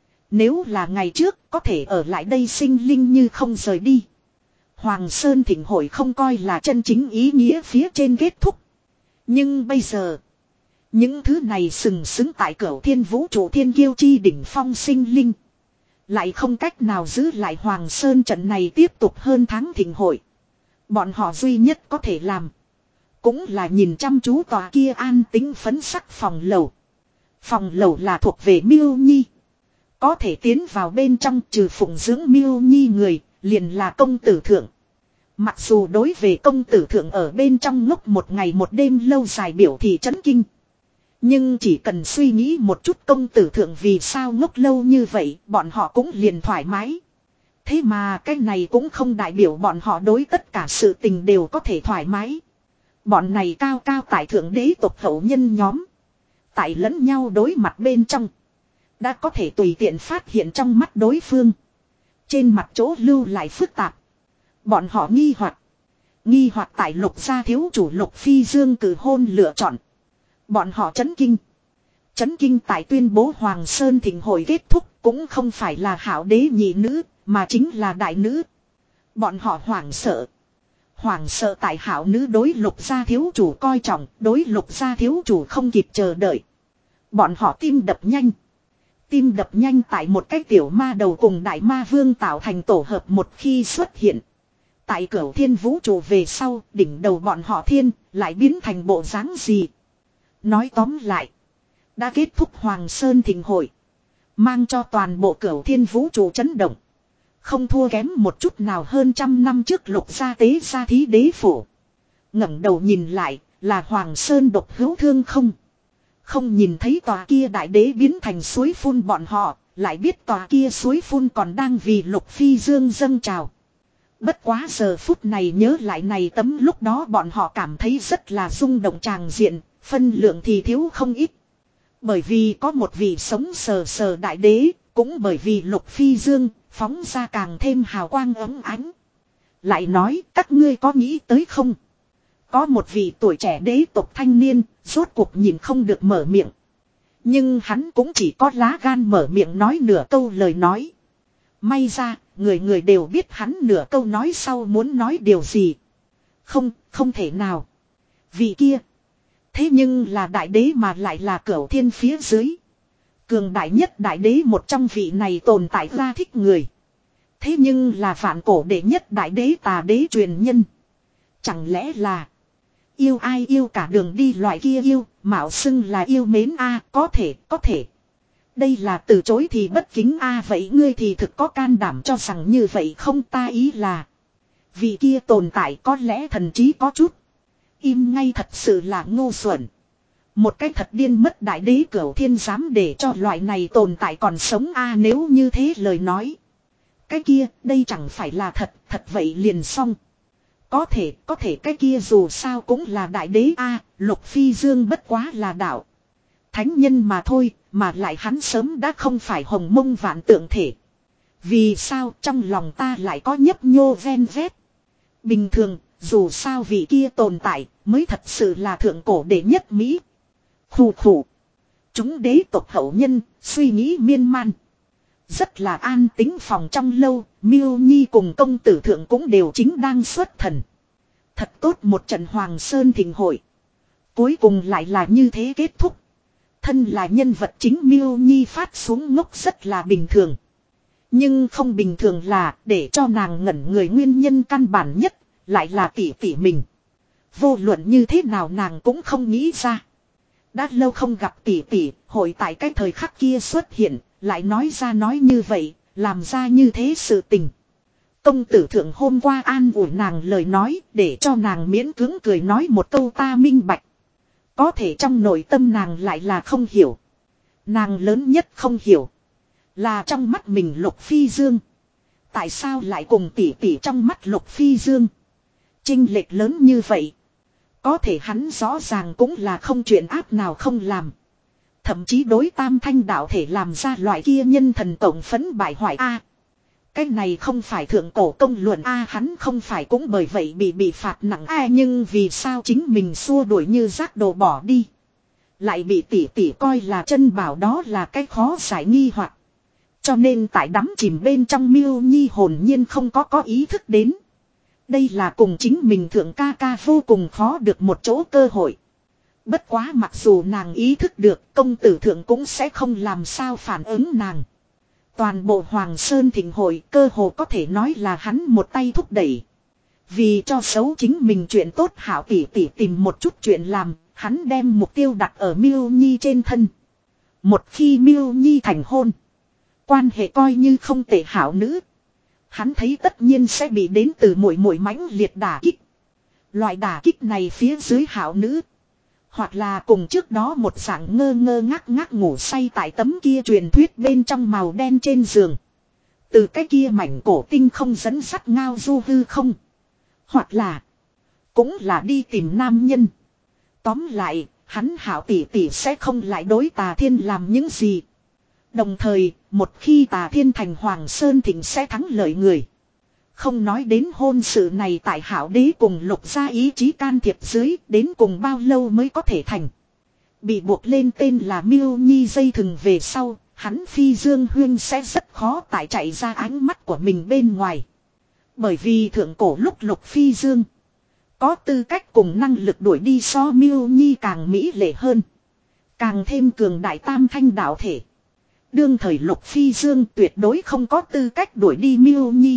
Nếu là ngày trước có thể ở lại đây sinh linh như không rời đi. Hoàng Sơn thịnh hội không coi là chân chính ý nghĩa phía trên kết thúc. Nhưng bây giờ. Những thứ này sừng sững tại cửu thiên vũ trụ thiên kiêu chi đỉnh phong sinh linh. Lại không cách nào giữ lại Hoàng Sơn trận này tiếp tục hơn tháng thịnh hội. Bọn họ duy nhất có thể làm. Cũng là nhìn chăm chú tòa kia an tính phấn sắc phòng lầu. Phòng lầu là thuộc về Miêu Nhi. Có thể tiến vào bên trong trừ phụng dưỡng Miêu Nhi người, liền là công tử thượng. Mặc dù đối về công tử thượng ở bên trong ngốc một ngày một đêm lâu dài biểu thị chấn kinh. Nhưng chỉ cần suy nghĩ một chút công tử thượng vì sao ngốc lâu như vậy, bọn họ cũng liền thoải mái. Thế mà cái này cũng không đại biểu bọn họ đối tất cả sự tình đều có thể thoải mái. Bọn này cao cao tại thượng đế tộc hậu nhân nhóm. Tại lẫn nhau đối mặt bên trong. Đã có thể tùy tiện phát hiện trong mắt đối phương. Trên mặt chỗ lưu lại phức tạp. Bọn họ nghi hoặc. Nghi hoặc tại lục gia thiếu chủ lục phi dương cử hôn lựa chọn. Bọn họ chấn kinh. Chấn kinh tại tuyên bố Hoàng Sơn thịnh hội kết thúc cũng không phải là hảo đế nhị nữ, mà chính là đại nữ. Bọn họ hoảng sợ. Hoảng sợ tại hảo nữ đối lục gia thiếu chủ coi trọng, đối lục gia thiếu chủ không kịp chờ đợi. Bọn họ tim đập nhanh. Tim đập nhanh tại một cái tiểu ma đầu cùng đại ma vương tạo thành tổ hợp một khi xuất hiện. Tại cửu thiên vũ trụ về sau, đỉnh đầu bọn họ thiên, lại biến thành bộ dáng gì. Nói tóm lại. Đã kết thúc Hoàng Sơn thịnh hội. Mang cho toàn bộ cửu thiên vũ trụ chấn động. Không thua kém một chút nào hơn trăm năm trước lục gia tế gia thí đế phủ. ngẩng đầu nhìn lại, là Hoàng Sơn độc hữu thương không. Không nhìn thấy tòa kia đại đế biến thành suối phun bọn họ, lại biết tòa kia suối phun còn đang vì lục phi dương dâng trào. Bất quá giờ phút này nhớ lại này tấm lúc đó bọn họ cảm thấy rất là rung động tràng diện, phân lượng thì thiếu không ít. Bởi vì có một vị sống sờ sờ đại đế, cũng bởi vì lục phi dương, phóng ra càng thêm hào quang ấm ánh. Lại nói, các ngươi có nghĩ tới không? Có một vị tuổi trẻ đế tộc thanh niên, rốt cuộc nhìn không được mở miệng. Nhưng hắn cũng chỉ có lá gan mở miệng nói nửa câu lời nói. May ra, người người đều biết hắn nửa câu nói sau muốn nói điều gì. Không, không thể nào. Vị kia. Thế nhưng là đại đế mà lại là cửu thiên phía dưới. Cường đại nhất đại đế một trong vị này tồn tại ra thích người. Thế nhưng là vạn cổ đệ nhất đại đế tà đế truyền nhân. Chẳng lẽ là yêu ai yêu cả đường đi loại kia yêu, mạo xưng là yêu mến a, có thể, có thể. Đây là từ chối thì bất kính a, vậy ngươi thì thực có can đảm cho rằng như vậy không, ta ý là vị kia tồn tại có lẽ thần trí có chút. Im ngay, thật sự là ngu xuẩn. Một cái thật điên mất đại đế cửu thiên dám để cho loại này tồn tại còn sống a, nếu như thế lời nói. Cái kia, đây chẳng phải là thật, thật vậy liền xong. Có thể, có thể cái kia dù sao cũng là đại đế a, Lục Phi Dương bất quá là đạo thánh nhân mà thôi, mà lại hắn sớm đã không phải hồng mông vạn tượng thể. Vì sao trong lòng ta lại có nhấp nhô ven vét. Bình thường, dù sao vị kia tồn tại, mới thật sự là thượng cổ đệ nhất Mỹ. Khủ khủ. Chúng đế tộc hậu nhân, suy nghĩ miên man. Rất là an tính phòng trong lâu, Miêu Nhi cùng công tử thượng cũng đều chính đang xuất thần. Thật tốt một trận Hoàng Sơn thịnh hội. Cuối cùng lại là như thế kết thúc. Thân là nhân vật chính Miêu Nhi phát xuống ngốc rất là bình thường. Nhưng không bình thường là để cho nàng ngẩn người nguyên nhân căn bản nhất, lại là tỷ tỷ mình. Vô luận như thế nào nàng cũng không nghĩ ra. Đã lâu không gặp tỷ tỷ, hội tại cái thời khắc kia xuất hiện, lại nói ra nói như vậy, làm ra như thế sự tình. Công tử thượng hôm qua an ủi nàng lời nói, để cho nàng miễn cưỡng cười nói một câu ta minh bạch. Có thể trong nội tâm nàng lại là không hiểu. Nàng lớn nhất không hiểu. Là trong mắt mình Lục Phi Dương. Tại sao lại cùng tỷ tỷ trong mắt Lục Phi Dương. Chênh lệch lớn như vậy. Có thể hắn rõ ràng cũng là không chuyện áp nào không làm. Thậm chí đối tam thanh đạo thể làm ra loại kia nhân thần tổng phấn bại hoại a. Cái này không phải thượng cổ công luận a, hắn không phải cũng bởi vậy bị bị phạt nặng a, nhưng vì sao chính mình xua đuổi như rác đồ bỏ đi. Lại bị tỷ tỷ coi là chân bảo, đó là cái khó giải nghi hoặc. Cho nên tại đắm chìm bên trong Miêu Nhi hồn nhiên không có có ý thức đến. Đây là cùng chính mình thượng ca ca vô cùng khó được một chỗ cơ hội. Bất quá mặc dù nàng ý thức được, công tử thượng cũng sẽ không làm sao phản ứng nàng. Toàn bộ Hoàng Sơn thịnh hội cơ hồ có thể nói là hắn một tay thúc đẩy. Vì cho xấu chính mình chuyện tốt hảo tỷ tỷ tìm một chút chuyện làm, hắn đem mục tiêu đặt ở Miêu Nhi trên thân. Một khi Miêu Nhi thành hôn, quan hệ coi như không tệ hảo nữ. Hắn thấy tất nhiên sẽ bị đến từ muội muội mãnh liệt đả kích. Loại đả kích này phía dưới hảo nữ, hoặc là cùng trước đó một dạng ngơ ngơ ngác ngác ngủ say tại tấm kia truyền thuyết bên trong màu đen trên giường. Từ cái kia mảnh cổ tinh không dẫn sắt ngao du hư không. Hoặc là cũng là đi tìm nam nhân. Tóm lại, hắn hảo tỷ tỷ sẽ không lại đối Tà Thiên làm những gì. Đồng thời, một khi Tà Thiên thành Hoàng Sơn Thịnh sẽ thắng lợi người. Không nói đến hôn sự này tại hảo đế cùng Lục gia ý chí can thiệp dưới, đến cùng bao lâu mới có thể thành. Bị buộc lên tên là Miêu Nhi dây thừng về sau, hắn Phi Dương Huyên sẽ rất khó tại chạy ra ánh mắt của mình bên ngoài. Bởi vì thượng cổ lúc Lục Phi Dương có tư cách cùng năng lực đuổi đi so Miêu Nhi càng mỹ lệ hơn, càng thêm cường đại tam thanh đạo thể. Đương thời Lục Phi Dương tuyệt đối không có tư cách đuổi đi Miêu Nhi.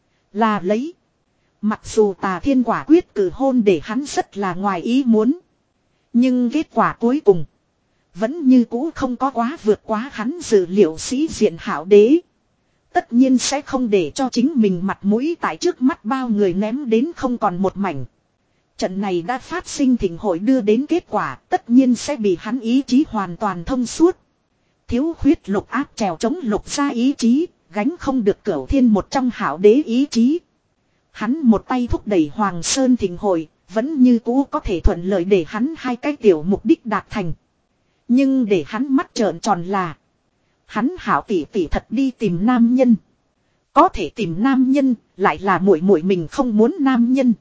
Là lấy. Mặc dù Tà Thiên quả quyết cử hôn để hắn rất là ngoài ý muốn. Nhưng kết quả cuối cùng vẫn như cũ không có quá vượt quá hắn dự liệu. Sĩ diện hảo đế tất nhiên sẽ không để cho chính mình mặt mũi tại trước mắt bao người ném đến không còn một mảnh. Trận này đã phát sinh thịnh hội đưa đến kết quả, tất nhiên sẽ bị hắn ý chí hoàn toàn thông suốt. Thiếu khuyết Lục áp trèo chống Lục gia ý chí, gánh không được Cửu Thiên một trong hảo đế ý chí. Hắn một tay thúc đẩy Hoàng Sơn thịnh hội, vẫn như cũ có thể thuận lợi để hắn hai cái tiểu mục đích đạt thành. Nhưng để hắn mắt trợn tròn là, hắn hảo tỷ tỷ thật đi tìm nam nhân. Có thể tìm nam nhân, lại là muội muội mình không muốn nam nhân.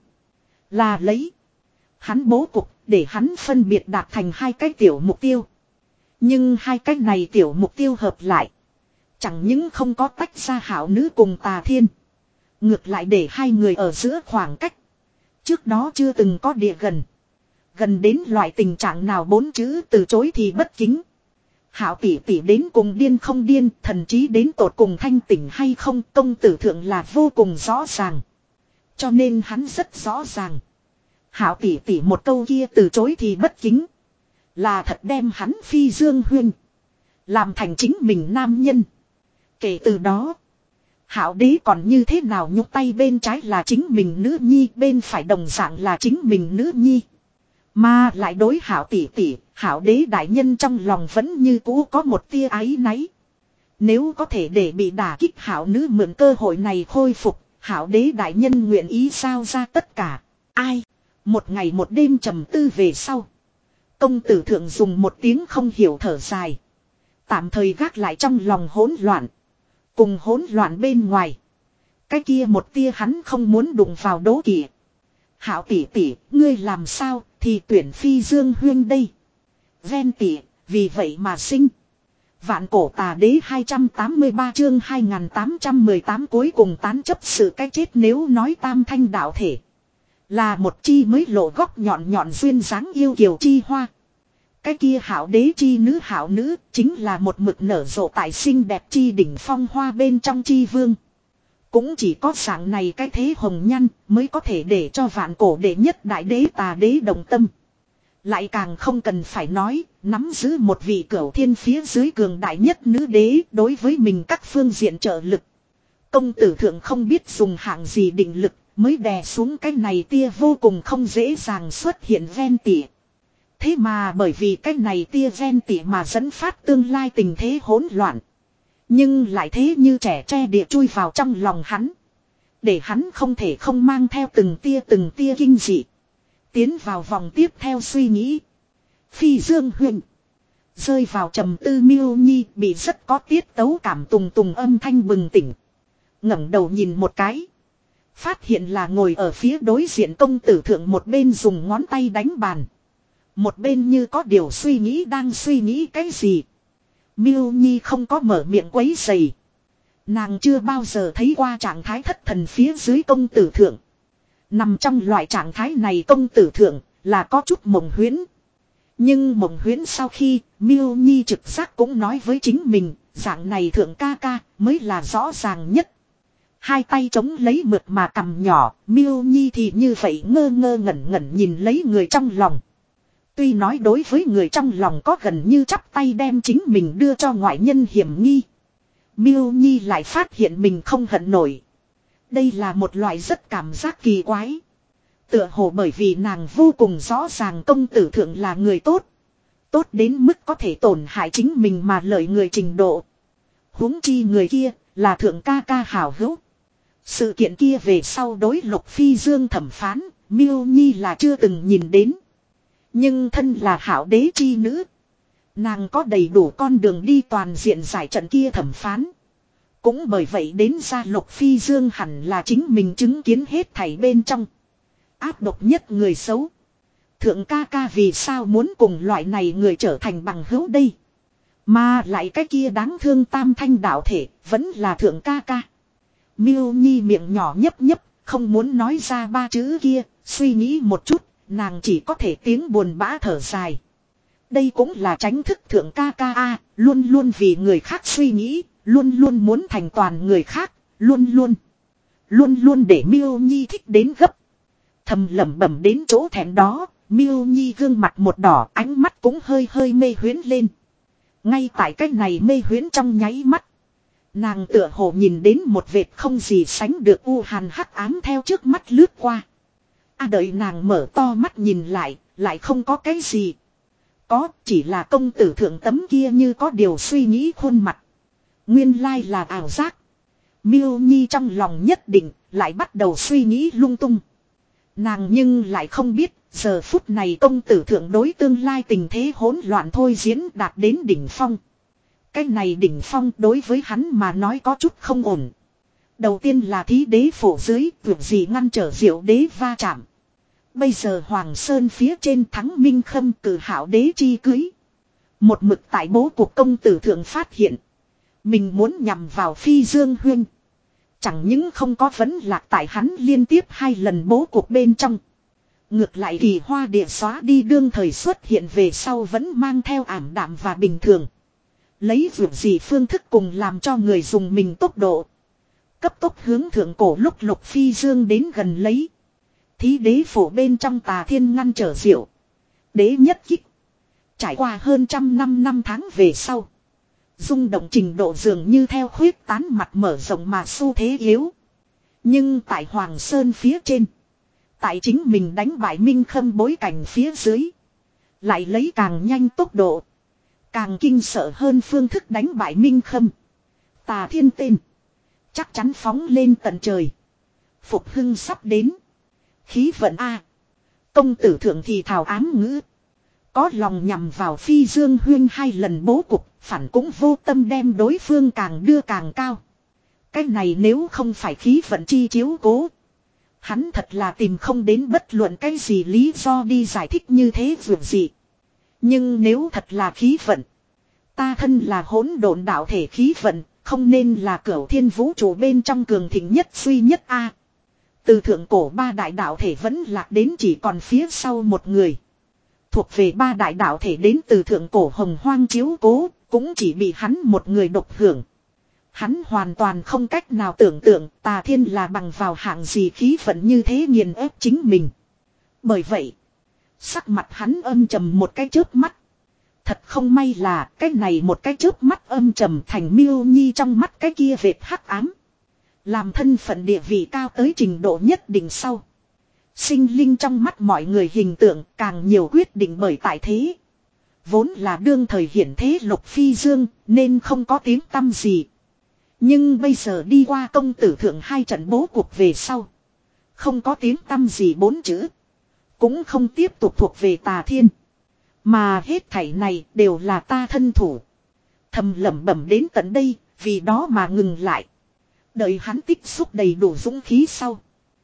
Là lấy. Hắn bố cục, để hắn phân biệt đạt thành hai cái tiểu mục tiêu. Nhưng hai cái này tiểu mục tiêu hợp lại, chẳng những không có tách ra hảo nữ cùng Tà Thiên, ngược lại để hai người ở giữa khoảng cách trước đó chưa từng có địa gần. Gần đến loại tình trạng nào bốn chữ từ chối thì bất kính. Hảo tỷ tỷ đến cùng điên không điên, thần trí đến tột cùng thanh tỉnh hay không, công tử thượng là vô cùng rõ ràng. Cho nên hắn rất rõ ràng. Hảo tỷ tỷ một câu kia từ chối thì bất kính. Là thật đem hắn phi dương huyên. Làm thành chính mình nam nhân. Kể từ đó. Hảo đế còn như thế nào nhúc tay bên trái là chính mình nữ nhi, bên phải đồng dạng là chính mình nữ nhi. Mà lại đối hảo tỷ tỷ, hảo đế đại nhân trong lòng vẫn như cũ có một tia áy náy. Nếu có thể để bị đả kích hảo nữ mượn cơ hội này khôi phục, hảo đế đại nhân nguyện ý giao ra tất cả. Ai? Một ngày một đêm trầm tư về sau. Công tử thượng dùng một tiếng không hiểu thở dài. Tạm thời gác lại trong lòng hỗn loạn. Cùng hỗn loạn bên ngoài. Cái kia một tia hắn không muốn đụng vào đố kỵ. Hảo tỷ tỷ, ngươi làm sao thì tuyển phi dương huyên đây. Ven tỷ, vì vậy mà sinh. Vạn cổ tà đế hai trăm tám mươi ba chương hai nghìn tám trăm mười tám cuối cùng tán chấp sự cái chết nếu nói tam thanh đạo thể. Là một chi mới lộ góc nhọn nhọn duyên dáng yêu kiều chi hoa. Cái kia hảo đế chi nữ hảo nữ chính là một mực nở rộ tại xinh đẹp chi đỉnh phong hoa bên trong chi vương. Cũng chỉ có dạng này cái thế hồng nhan mới có thể để cho vạn cổ đệ nhất đại đế tà đế đồng tâm. Lại càng không cần phải nói, nắm giữ một vị cửu thiên phía dưới cường đại nhất nữ đế đối với mình các phương diện trợ lực. Công tử thượng không biết dùng hạng gì định lực mới đè xuống cái này tia vô cùng không dễ dàng xuất hiện ven tỉa. Thế mà bởi vì cái này tia ven tỉa mà dẫn phát tương lai tình thế hỗn loạn. Nhưng lại thế như trẻ tre địa chui vào trong lòng hắn. Để hắn không thể không mang theo từng tia từng tia kinh dị. Tiến vào vòng tiếp theo suy nghĩ. Phi dương huyền. Rơi vào trầm tư miêu nhi bị rất có tiết tấu cảm tùng tùng âm thanh bừng tỉnh. ngẩng đầu nhìn một cái. Phát hiện là ngồi ở phía đối diện công tử thượng một bên dùng ngón tay đánh bàn. Một bên như có điều suy nghĩ đang suy nghĩ cái gì. Miêu Nhi không có mở miệng quấy rầy. Nàng chưa bao giờ thấy qua trạng thái thất thần phía dưới công tử thượng. Nằm trong loại trạng thái này công tử thượng là có chút mộng huyễn. Nhưng mộng huyễn sau khi Miêu Nhi trực giác cũng nói với chính mình, dạng này thượng ca ca mới là rõ ràng nhất. Hai tay chống lấy mượt mà cằm nhỏ, Miêu Nhi thì như vậy ngơ ngơ ngẩn ngẩn nhìn lấy người trong lòng. Tuy nói đối với người trong lòng có gần như chắp tay đem chính mình đưa cho ngoại nhân hiểm nghi. Miêu Nhi lại phát hiện mình không hận nổi. Đây là một loại rất cảm giác kỳ quái. Tựa hồ bởi vì nàng vô cùng rõ ràng công tử thượng là người tốt. Tốt đến mức có thể tổn hại chính mình mà lợi người trình độ. Huống chi người kia là thượng ca ca hảo hữu. Sự kiện kia về sau đối Lục Phi Dương thẩm phán, Miêu Nhi là chưa từng nhìn đến. Nhưng thân là hảo đế chi nữ. Nàng có đầy đủ con đường đi toàn diện giải trận kia thẩm phán. Cũng bởi vậy đến ra Lục Phi Dương hẳn là chính mình chứng kiến hết thảy bên trong. Áp độc nhất người xấu. Thượng ca ca vì sao muốn cùng loại này người trở thành bằng hữu đây. Mà lại cái kia đáng thương tam thanh đạo thể vẫn là thượng ca ca. Miêu Nhi miệng nhỏ nhấp nhấp, không muốn nói ra ba chữ kia, suy nghĩ một chút, nàng chỉ có thể tiếng buồn bã thở dài. Đây cũng là tránh thức thượng ca ca a, luôn luôn vì người khác suy nghĩ, luôn luôn muốn thành toàn người khác, luôn luôn. Luôn luôn để Miêu Nhi thích đến gấp. Thầm lẩm bẩm đến chỗ thẹn đó, Miêu Nhi gương mặt một đỏ, ánh mắt cũng hơi hơi mê huyễn lên. Ngay tại cái này mê huyễn trong nháy mắt. Nàng tựa hồ nhìn đến một vệt không gì sánh được u hàn hắc ám theo trước mắt lướt qua. À đợi nàng mở to mắt nhìn lại, lại không có cái gì. Có, chỉ là công tử thượng tấm kia như có điều suy nghĩ khuôn mặt. Nguyên lai là ảo giác. Miêu Nhi trong lòng nhất định, lại bắt đầu suy nghĩ lung tung. Nàng nhưng lại không biết, giờ phút này công tử thượng đối tương lai tình thế hỗn loạn thôi diễn đạt đến đỉnh phong. Cái này đỉnh phong đối với hắn mà nói có chút không ổn. Đầu tiên là thí đế phổ dưới, việc gì ngăn trở diệu đế va chạm. Bây giờ Hoàng Sơn phía trên thắng Minh Khâm cử hảo đế chi cưới. Một mực tại bố cuộc công tử thượng phát hiện. Mình muốn nhằm vào Phi Dương Huyên. Chẳng những không có vấn lạc tại hắn liên tiếp hai lần bố cuộc bên trong. Ngược lại kỳ hoa địa xóa đi đương thời xuất hiện về sau vẫn mang theo ảm đạm và bình thường. Lấy vượt gì phương thức cùng làm cho người dùng mình tốc độ. Cấp tốc hướng thượng cổ lúc Lục Phi Dương đến gần lấy. Thí đế phổ bên trong Tà Thiên ngăn trở diệu. Đế nhất kích. Trải qua hơn trăm năm năm tháng về sau. Rung động trình độ dường như theo khuyết tán mặt mở rộng mà xu thế yếu. Nhưng tại Hoàng Sơn phía trên. Tại chính mình đánh bại Minh Khâm bối cảnh phía dưới. Lại lấy càng nhanh tốc độ. Càng kinh sợ hơn phương thức đánh bại Minh Khâm. Tà Thiên tên. Chắc chắn phóng lên tận trời. Phục hưng sắp đến. Khí vận A. Công tử thượng thì thảo ám ngữ. Có lòng nhằm vào Phi Dương Huyên hai lần bố cục. Phản cũng vô tâm đem đối phương càng đưa càng cao. Cái này nếu không phải khí vận chi chiếu cố. Hắn thật là tìm không đến bất luận cái gì lý do đi giải thích như thế vượt gì. Nhưng nếu thật là khí vận. Ta thân là hỗn độn đạo thể khí vận. Không nên là cửu thiên vũ trụ bên trong cường thịnh nhất duy nhất A. Từ thượng cổ ba đại đạo thể vẫn lạc đến chỉ còn phía sau một người. Thuộc về ba đại đạo thể đến từ thượng cổ hồng hoang chiếu cố. Cũng chỉ bị hắn một người độc hưởng. Hắn hoàn toàn không cách nào tưởng tượng Tà Thiên là bằng vào hạng gì khí vận như thế nghiền ép chính mình. Bởi vậy, sắc mặt hắn âm trầm một cái chớp mắt. Thật không may là cái này một cái chớp mắt âm trầm thành Miêu Nhi trong mắt cái kia vệt hắc ám. Làm thân phận địa vị cao tới trình độ nhất định sau. Sinh linh trong mắt mọi người hình tượng càng nhiều quyết định bởi tại thế. Vốn là đương thời hiển thế Lục Phi Dương nên không có tiếng tăm gì. Nhưng bây giờ đi qua công tử thượng hai trận bố cuộc về sau. Không có tiếng tăm gì bốn chữ. Cũng không tiếp tục thuộc về Tà Thiên. Mà hết thảy này đều là ta thân thủ. Thầm lẩm bẩm đến tận đây, vì đó mà ngừng lại. Đợi hắn tích xúc đầy đủ dũng khí sau.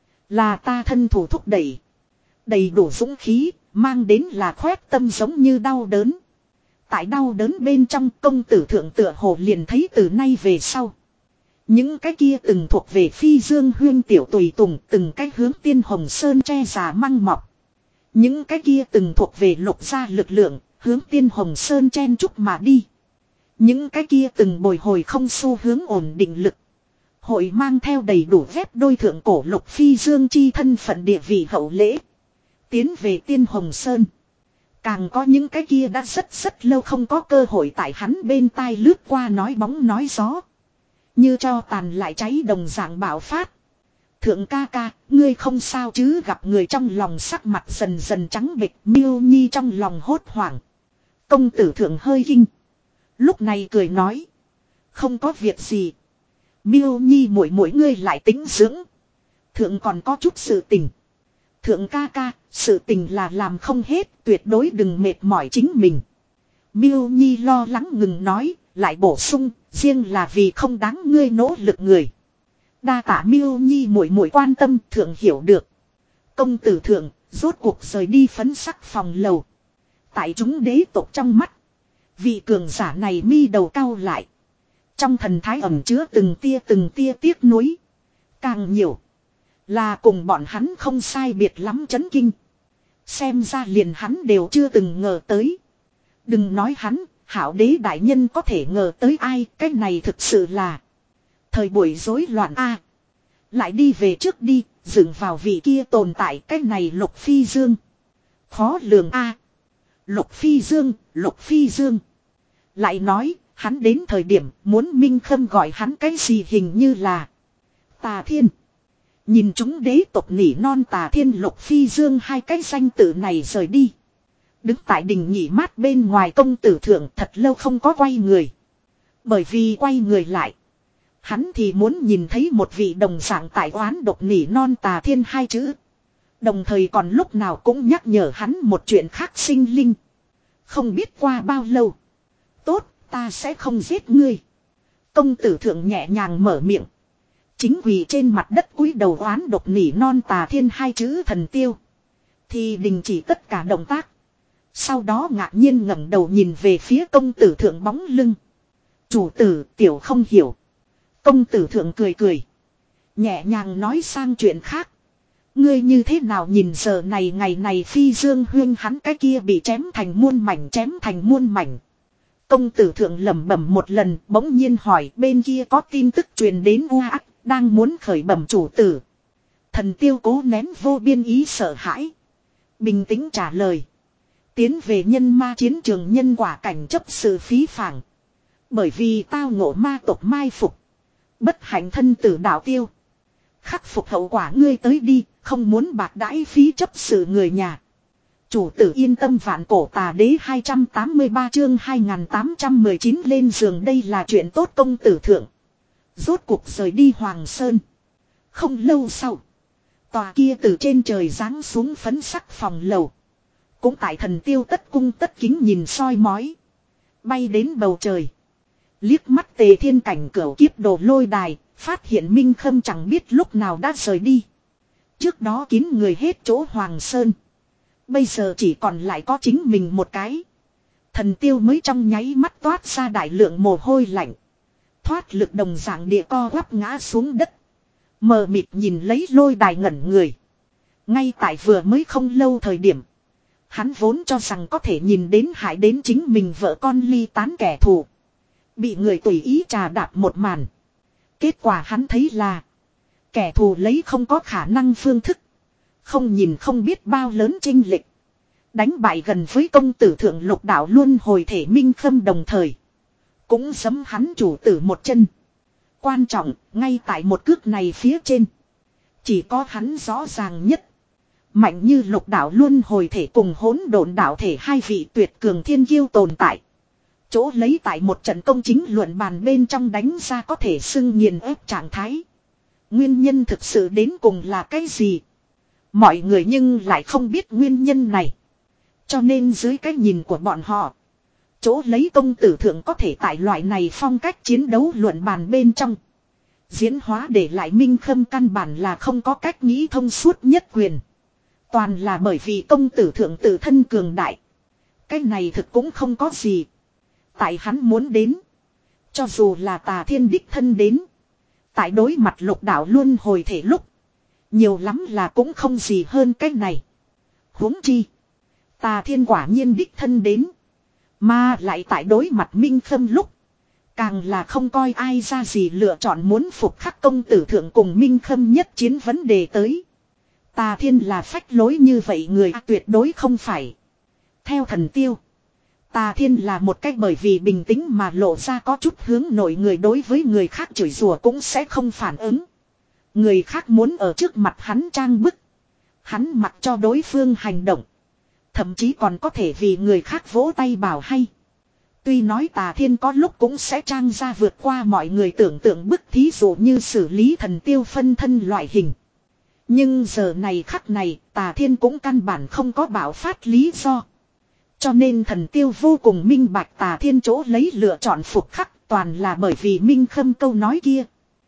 Là ta thân thủ thúc đẩy. Đầy đủ dũng khí, mang đến là khoét tâm giống như đau đớn. Tại đau đớn bên trong công tử thượng tựa hồ liền thấy từ nay về sau. Những cái kia từng thuộc về Phi Dương Huyên tiểu tùy tùng, từng cái hướng Tiên Hồng Sơn tre già măng mọc. Những cái kia từng thuộc về Lục gia lực lượng, hướng Tiên Hồng Sơn chen chúc mà đi. Những cái kia từng bồi hồi không xu hướng ổn định lực. Hội mang theo đầy đủ phép đôi thượng cổ Lục Phi Dương chi thân phận địa vị hậu lễ. Tiến về Tiên Hồng Sơn. Càng có những cái kia đã rất rất lâu không có cơ hội tại hắn bên tai lướt qua nói bóng nói gió. Như cho tàn lại cháy đồng dạng bạo phát. Thượng ca ca, ngươi không sao chứ, gặp người trong lòng sắc mặt dần dần trắng bệch, Miêu Nhi trong lòng hốt hoảng. Công tử thượng hơi kinh. Lúc này cười nói. Không có việc gì. Miêu Nhi muội muội ngươi lại tính dưỡng. Thượng còn có chút sự tình. Thượng ca ca, sự tình là làm không hết, tuyệt đối đừng mệt mỏi chính mình. Miêu Nhi lo lắng ngừng nói, lại bổ sung, riêng là vì không đáng ngươi nỗ lực người. Đa tả Miêu Nhi muội muội quan tâm, thượng hiểu được. Công tử thượng, rốt cuộc rời đi phấn sắc phòng lầu. Tại chúng đế tộc trong mắt. Vị cường giả này mi đầu cao lại. Trong thần thái ẩm chứa từng tia từng tia tiếc nuối. Càng nhiều. Là cùng bọn hắn không sai biệt lắm chấn kinh. Xem ra liền hắn đều chưa từng ngờ tới. Đừng nói hắn, hảo đế đại nhân có thể ngờ tới ai, cái này thực sự là thời buổi rối loạn a. Lại đi về trước đi, dừng vào vị kia tồn tại, cái này Lục Phi Dương. Khó lường a. Lục Phi Dương, Lục Phi Dương. Lại nói, hắn đến thời điểm muốn Minh Khâm gọi hắn cái gì hình như là Tà Thiên. Nhìn chúng đế tộc nỉ non Tà Thiên Lục Phi Dương hai cái danh tự này rời đi. Đứng tại đình nghỉ mát bên ngoài công tử thượng thật lâu không có quay người. Bởi vì quay người lại. Hắn thì muốn nhìn thấy một vị đồng dạng tại oán độc nỉ non Tà Thiên hai chữ. Đồng thời còn lúc nào cũng nhắc nhở hắn một chuyện khác sinh linh. Không biết qua bao lâu. Tốt, ta sẽ không giết ngươi. Công tử thượng nhẹ nhàng mở miệng. Chính quỳ trên mặt đất cúi đầu oán độc nỉ non Tà Thiên hai chữ thần tiêu. Thì đình chỉ tất cả động tác. Sau đó ngạc nhiên ngẩng đầu nhìn về phía công tử thượng bóng lưng. Chủ tử tiểu không hiểu. Công tử thượng cười cười. Nhẹ nhàng nói sang chuyện khác. Ngươi như thế nào nhìn giờ này ngày này Phi Dương Huyên hắn cái kia bị chém thành muôn mảnh chém thành muôn mảnh. Công tử thượng lẩm bẩm một lần bỗng nhiên hỏi bên kia có tin tức truyền đến u ác đang muốn khởi bẩm chủ tử. Thần Tiêu cố nén vô biên ý sợ hãi. Bình tĩnh trả lời. Tiến về nhân ma chiến trường nhân quả cảnh chấp sự phí phàng. Bởi vì tao ngộ ma tộc mai phục. Bất hạnh thân tử đạo tiêu. Khắc phục hậu quả ngươi tới đi, không muốn bạc đãi phí chấp sự người nhà. Chủ tử yên tâm vạn cổ tà đế hai trăm tám mươi ba chương hai nghìn tám trăm mười chín lên giường đây là chuyện tốt công tử thượng. Rốt cuộc rời đi Hoàng Sơn. Không lâu sau. Tòa kia từ trên trời giáng xuống phấn sắc phòng lầu. Cũng tại Thần Tiêu tất cung tất kính nhìn soi mói. Bay đến bầu trời. Liếc mắt Tề Thiên cảnh cửu kiếp đồ lôi đài. Phát hiện Minh Khâm chẳng biết lúc nào đã rời đi. Trước đó kín người hết chỗ Hoàng Sơn. Bây giờ chỉ còn lại có chính mình một cái. Thần Tiêu mới trong nháy mắt toát ra đại lượng mồ hôi lạnh. Thoát lực đồng dạng địa co quắp ngã xuống đất. Mờ mịt nhìn lấy lôi đài ngẩn người. Ngay tại vừa mới không lâu thời điểm. Hắn vốn cho rằng có thể nhìn đến hại đến chính mình vợ con ly tán kẻ thù. Bị người tùy ý trà đạp một màn. Kết quả hắn thấy là. Kẻ thù lấy không có khả năng phương thức. Không nhìn không biết bao lớn chênh lệch. Đánh bại gần với công tử thượng lục đạo luôn hồi thể Minh Khâm đồng thời. Cũng giấm hắn chủ tử một chân. Quan trọng, ngay tại một cước này phía trên. Chỉ có hắn rõ ràng nhất. Mạnh như lục đạo luôn hồi thể cùng hỗn độn đạo thể hai vị tuyệt cường thiên kiêu tồn tại. Chỗ lấy tại một trận công chính luận bàn bên trong đánh ra có thể xưng nghiền ép trạng thái. Nguyên nhân thực sự đến cùng là cái gì? Mọi người nhưng lại không biết nguyên nhân này. Cho nên dưới cái nhìn của bọn họ. Chỗ lấy công tử thượng có thể tại loại này phong cách chiến đấu luận bàn bên trong. Diễn hóa để lại Minh Khâm căn bản là không có cách nghĩ thông suốt nhất quyền. Toàn là bởi vì công tử thượng tự thân cường đại. Cái này thực cũng không có gì. Tại hắn muốn đến. Cho dù là Tà Thiên đích thân đến. Tại đối mặt lục đạo luôn hồi thể lúc. Nhiều lắm là cũng không gì hơn cái này. Huống chi. Tà Thiên quả nhiên đích thân đến. Mà lại tại đối mặt Minh Khâm lúc. Càng là không coi ai ra gì lựa chọn muốn phục khắc công tử thượng cùng Minh Khâm nhất chiến vấn đề tới. Tà Thiên là phách lối như vậy người tuyệt đối không phải. Theo Thần Tiêu. Tà Thiên là một cách bởi vì bình tĩnh mà lộ ra có chút hướng nội người đối với người khác chửi rủa cũng sẽ không phản ứng. Người khác muốn ở trước mặt hắn trang bức. Hắn mặc cho đối phương hành động. Thậm chí còn có thể vì người khác vỗ tay bảo hay. Tuy nói Tà Thiên có lúc cũng sẽ trang ra vượt qua mọi người tưởng tượng bức thí dụ như xử lý Thần Tiêu phân thân loại hình. Nhưng giờ này khắc này Tà Thiên cũng căn bản không có bảo phát lý do. Cho nên Thần Tiêu vô cùng minh bạch Tà Thiên chỗ lấy lựa chọn phục khắc toàn là bởi vì Minh Khâm câu nói kia.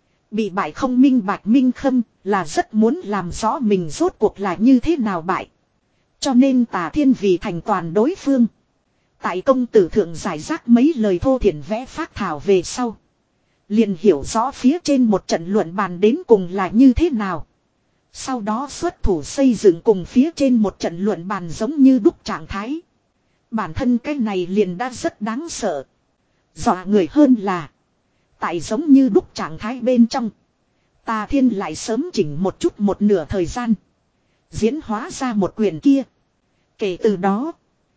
Bị bại không minh bạch Minh Khâm là rất muốn làm rõ mình rốt cuộc là như thế nào bại. Cho nên Tà Thiên vì thành toàn đối phương. Tại công tử thượng giải rác mấy lời thô thiển vẽ phác thảo về sau. Liền hiểu rõ phía trên một trận luận bàn đến cùng là như thế nào. Sau đó xuất thủ xây dựng cùng phía trên một trận luận bàn giống như đúc trạng thái. Bản thân cái này liền đã rất đáng sợ. Dọa người hơn là. Tại giống như đúc trạng thái bên trong. Tà Thiên lại sớm chỉnh một chút một nửa thời gian. Diễn hóa ra một quyền kia. Kể từ đó.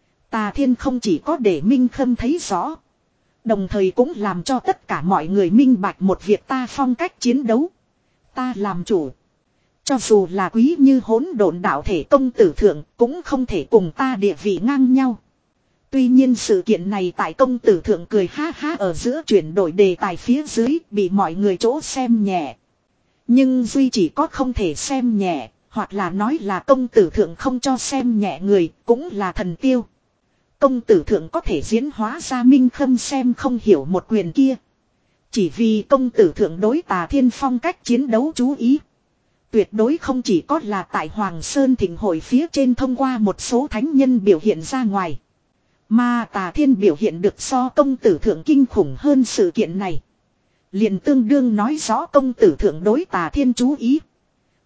Tà Thiên không chỉ có để Minh Khâm thấy rõ. Đồng thời cũng làm cho tất cả mọi người minh bạch một việc ta phong cách chiến đấu. Ta làm chủ. Cho dù là quý như hỗn độn đạo thể công tử thượng cũng không thể cùng ta địa vị ngang nhau. Tuy nhiên sự kiện này tại công tử thượng cười ha ha ở giữa chuyển đổi đề tài phía dưới bị mọi người chỗ xem nhẹ. Nhưng duy chỉ có không thể xem nhẹ, hoặc là nói là công tử thượng không cho xem nhẹ người, cũng là Thần Tiêu. Công tử thượng có thể diễn hóa ra Minh Khâm xem không hiểu một quyền kia. Chỉ vì công tử thượng đối Tà Thiên phong cách chiến đấu chú ý. Tuyệt đối không chỉ có là tại Hoàng Sơn Thịnh hội phía trên thông qua một số thánh nhân biểu hiện ra ngoài. Mà Tà Thiên biểu hiện được so công tử thượng kinh khủng hơn sự kiện này. Liền tương đương nói rõ công tử thượng đối Tà Thiên chú ý.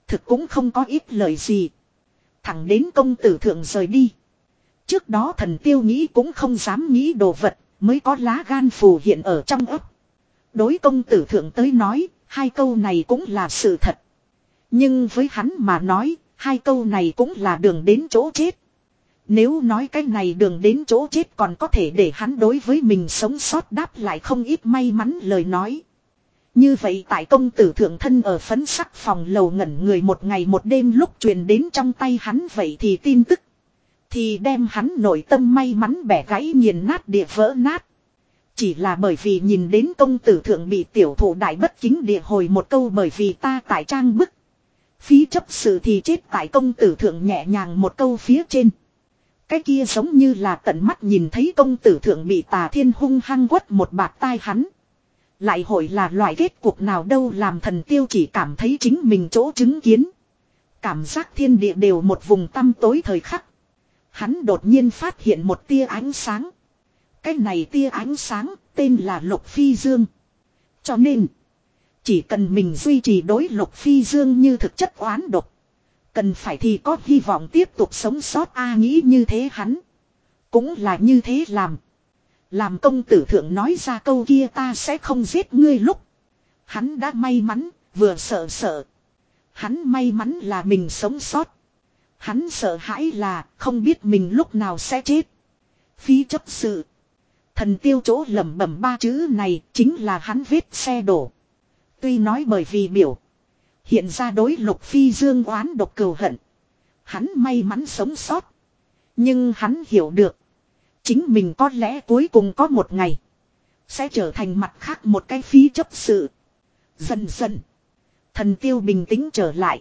Thực cũng không có ít lời gì. Thẳng đến công tử thượng rời đi. Trước đó thần tiêu nghĩ cũng không dám nghĩ đồ vật, mới có lá gan phù hiện ở trong ấp. Đối công tử thượng tới nói, hai câu này cũng là sự thật. Nhưng với hắn mà nói, hai câu này cũng là đường đến chỗ chết. Nếu nói cái này đường đến chỗ chết còn có thể để hắn đối với mình sống sót đáp lại không ít may mắn lời nói. Như vậy tại công tử thượng thân ở phấn sắc phòng lầu ngẩn người một ngày một đêm lúc truyền đến trong tay hắn vậy thì tin tức. Thì đem hắn nội tâm may mắn bẻ gãy nghiền nát địa vỡ nát. Chỉ là bởi vì nhìn đến công tử thượng bị tiểu thụ đại bất kính địa hồi một câu bởi vì ta tại trang bức. Phí chấp sự thì chết tại công tử thượng nhẹ nhàng một câu phía trên. Cái kia giống như là tận mắt nhìn thấy công tử thượng bị Tà Thiên hung hăng quất một bạt tai hắn. Lại hội là loại kết cục nào đâu làm thần tiêu chỉ cảm thấy chính mình chỗ chứng kiến. Cảm giác thiên địa đều một vùng tăm tối thời khắc. Hắn đột nhiên phát hiện một tia ánh sáng. Cái này tia ánh sáng tên là Lục Phi Dương. Cho nên, chỉ cần mình duy trì đối Lục Phi Dương như thực chất oán độc. Cần phải thì có hy vọng tiếp tục sống sót a nghĩ như thế hắn. Cũng là như thế làm. Làm công tử thượng nói ra câu kia ta sẽ không giết ngươi lúc. Hắn đã may mắn, vừa sợ sợ. Hắn may mắn là mình sống sót. Hắn sợ hãi là không biết mình lúc nào sẽ chết. Phí chấp sự. Thần tiêu chỗ lẩm bẩm ba chữ này chính là hắn vết xe đổ. Tuy nói bởi vì biểu. Hiện ra đối Lục Phi Dương oán độc cừu hận. Hắn may mắn sống sót. Nhưng hắn hiểu được. Chính mình có lẽ cuối cùng có một ngày. Sẽ trở thành mặt khác một cái phí chấp sự. Dần dần. Thần tiêu bình tĩnh trở lại.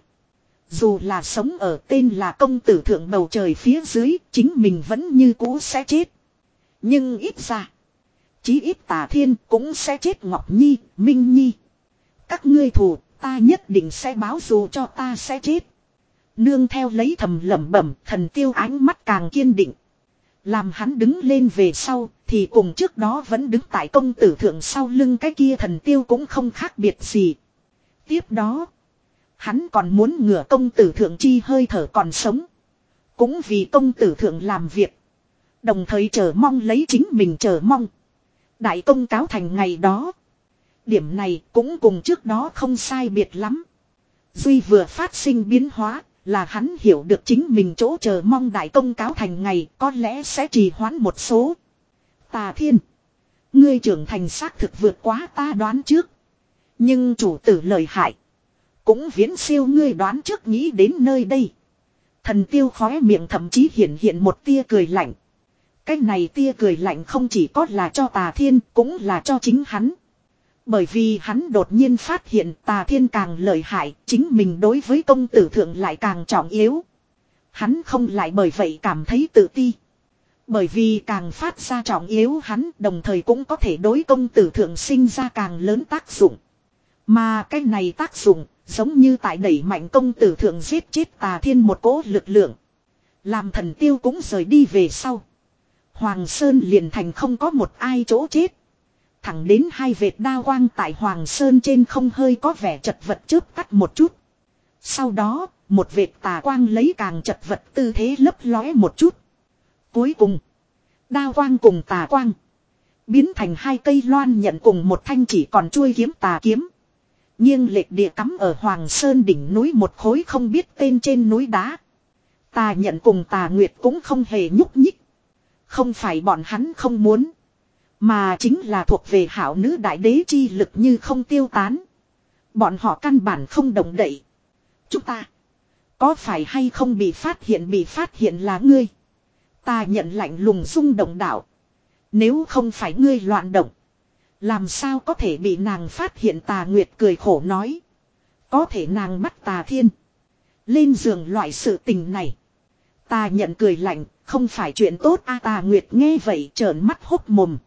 Dù là sống ở tên là công tử thượng bầu trời phía dưới. Chính mình vẫn như cũ sẽ chết. Nhưng ít ra. Chí ít Tà Thiên cũng sẽ chết Ngọc Nhi, Minh Nhi. Các ngươi thù ta nhất định sẽ báo dù cho ta sẽ chết. Nương theo lấy thầm lẩm bẩm thần tiêu ánh mắt càng kiên định. Làm hắn đứng lên về sau thì cùng trước đó vẫn đứng tại công tử thượng sau lưng cái kia thần tiêu cũng không khác biệt gì. Tiếp đó. Hắn còn muốn ngửa công tử thượng chi hơi thở còn sống. Cũng vì công tử thượng làm việc. Đồng thời chờ mong lấy chính mình chờ mong. Đại công cáo thành ngày đó. Điểm này cũng cùng trước đó không sai biệt lắm. Duy vừa phát sinh biến hóa là hắn hiểu được chính mình chỗ chờ mong đại công cáo thành ngày có lẽ sẽ trì hoãn một số. Tà Thiên. Ngươi trưởng thành xác thực vượt quá ta đoán trước. Nhưng chủ tử lời hại. Cũng viễn siêu ngươi đoán trước nghĩ đến nơi đây. Thần tiêu khóe miệng thậm chí hiện hiện một tia cười lạnh. Cái này tia cười lạnh không chỉ có là cho Tà Thiên cũng là cho chính hắn. Bởi vì hắn đột nhiên phát hiện Tà Thiên càng lợi hại, chính mình đối với công tử thượng lại càng trọng yếu. Hắn không lại bởi vậy cảm thấy tự ti. Bởi vì càng phát ra trọng yếu hắn đồng thời cũng có thể đối công tử thượng sinh ra càng lớn tác dụng. Mà cái này tác dụng giống như tại đẩy mạnh công tử thượng giết chết Tà Thiên một cỗ lực lượng. Làm thần tiêu cũng rời đi về sau. Hoàng Sơn liền thành không có một ai chỗ chết. Thẳng đến hai vệt đao quang tại Hoàng Sơn trên không hơi có vẻ chật vật chớp cắt một chút. Sau đó, một vệt tà quang lấy càng chật vật tư thế lấp lóe một chút. Cuối cùng, đao quang cùng tà quang biến thành hai cây loan nhận cùng một thanh chỉ còn chuôi kiếm tà kiếm. Nghiêng lệch địa cắm ở Hoàng Sơn đỉnh núi một khối không biết tên trên núi đá. Tà nhận cùng Tà Nguyệt cũng không hề nhúc nhích. Không phải bọn hắn không muốn. Mà chính là thuộc về hảo nữ đại đế chi lực như không tiêu tán. Bọn họ căn bản không động đậy. Chúng ta. Có phải hay không bị phát hiện bị phát hiện là ngươi. Ta nhận lạnh lùng rung động đạo. Nếu không phải ngươi loạn động. Làm sao có thể bị nàng phát hiện Tà Nguyệt cười khổ nói. Có thể nàng bắt Tà Thiên. Lên giường loại sự tình này. Ta nhận cười lạnh. Không phải chuyện tốt a Tà Nguyệt nghe vậy trợn mắt hốc mồm.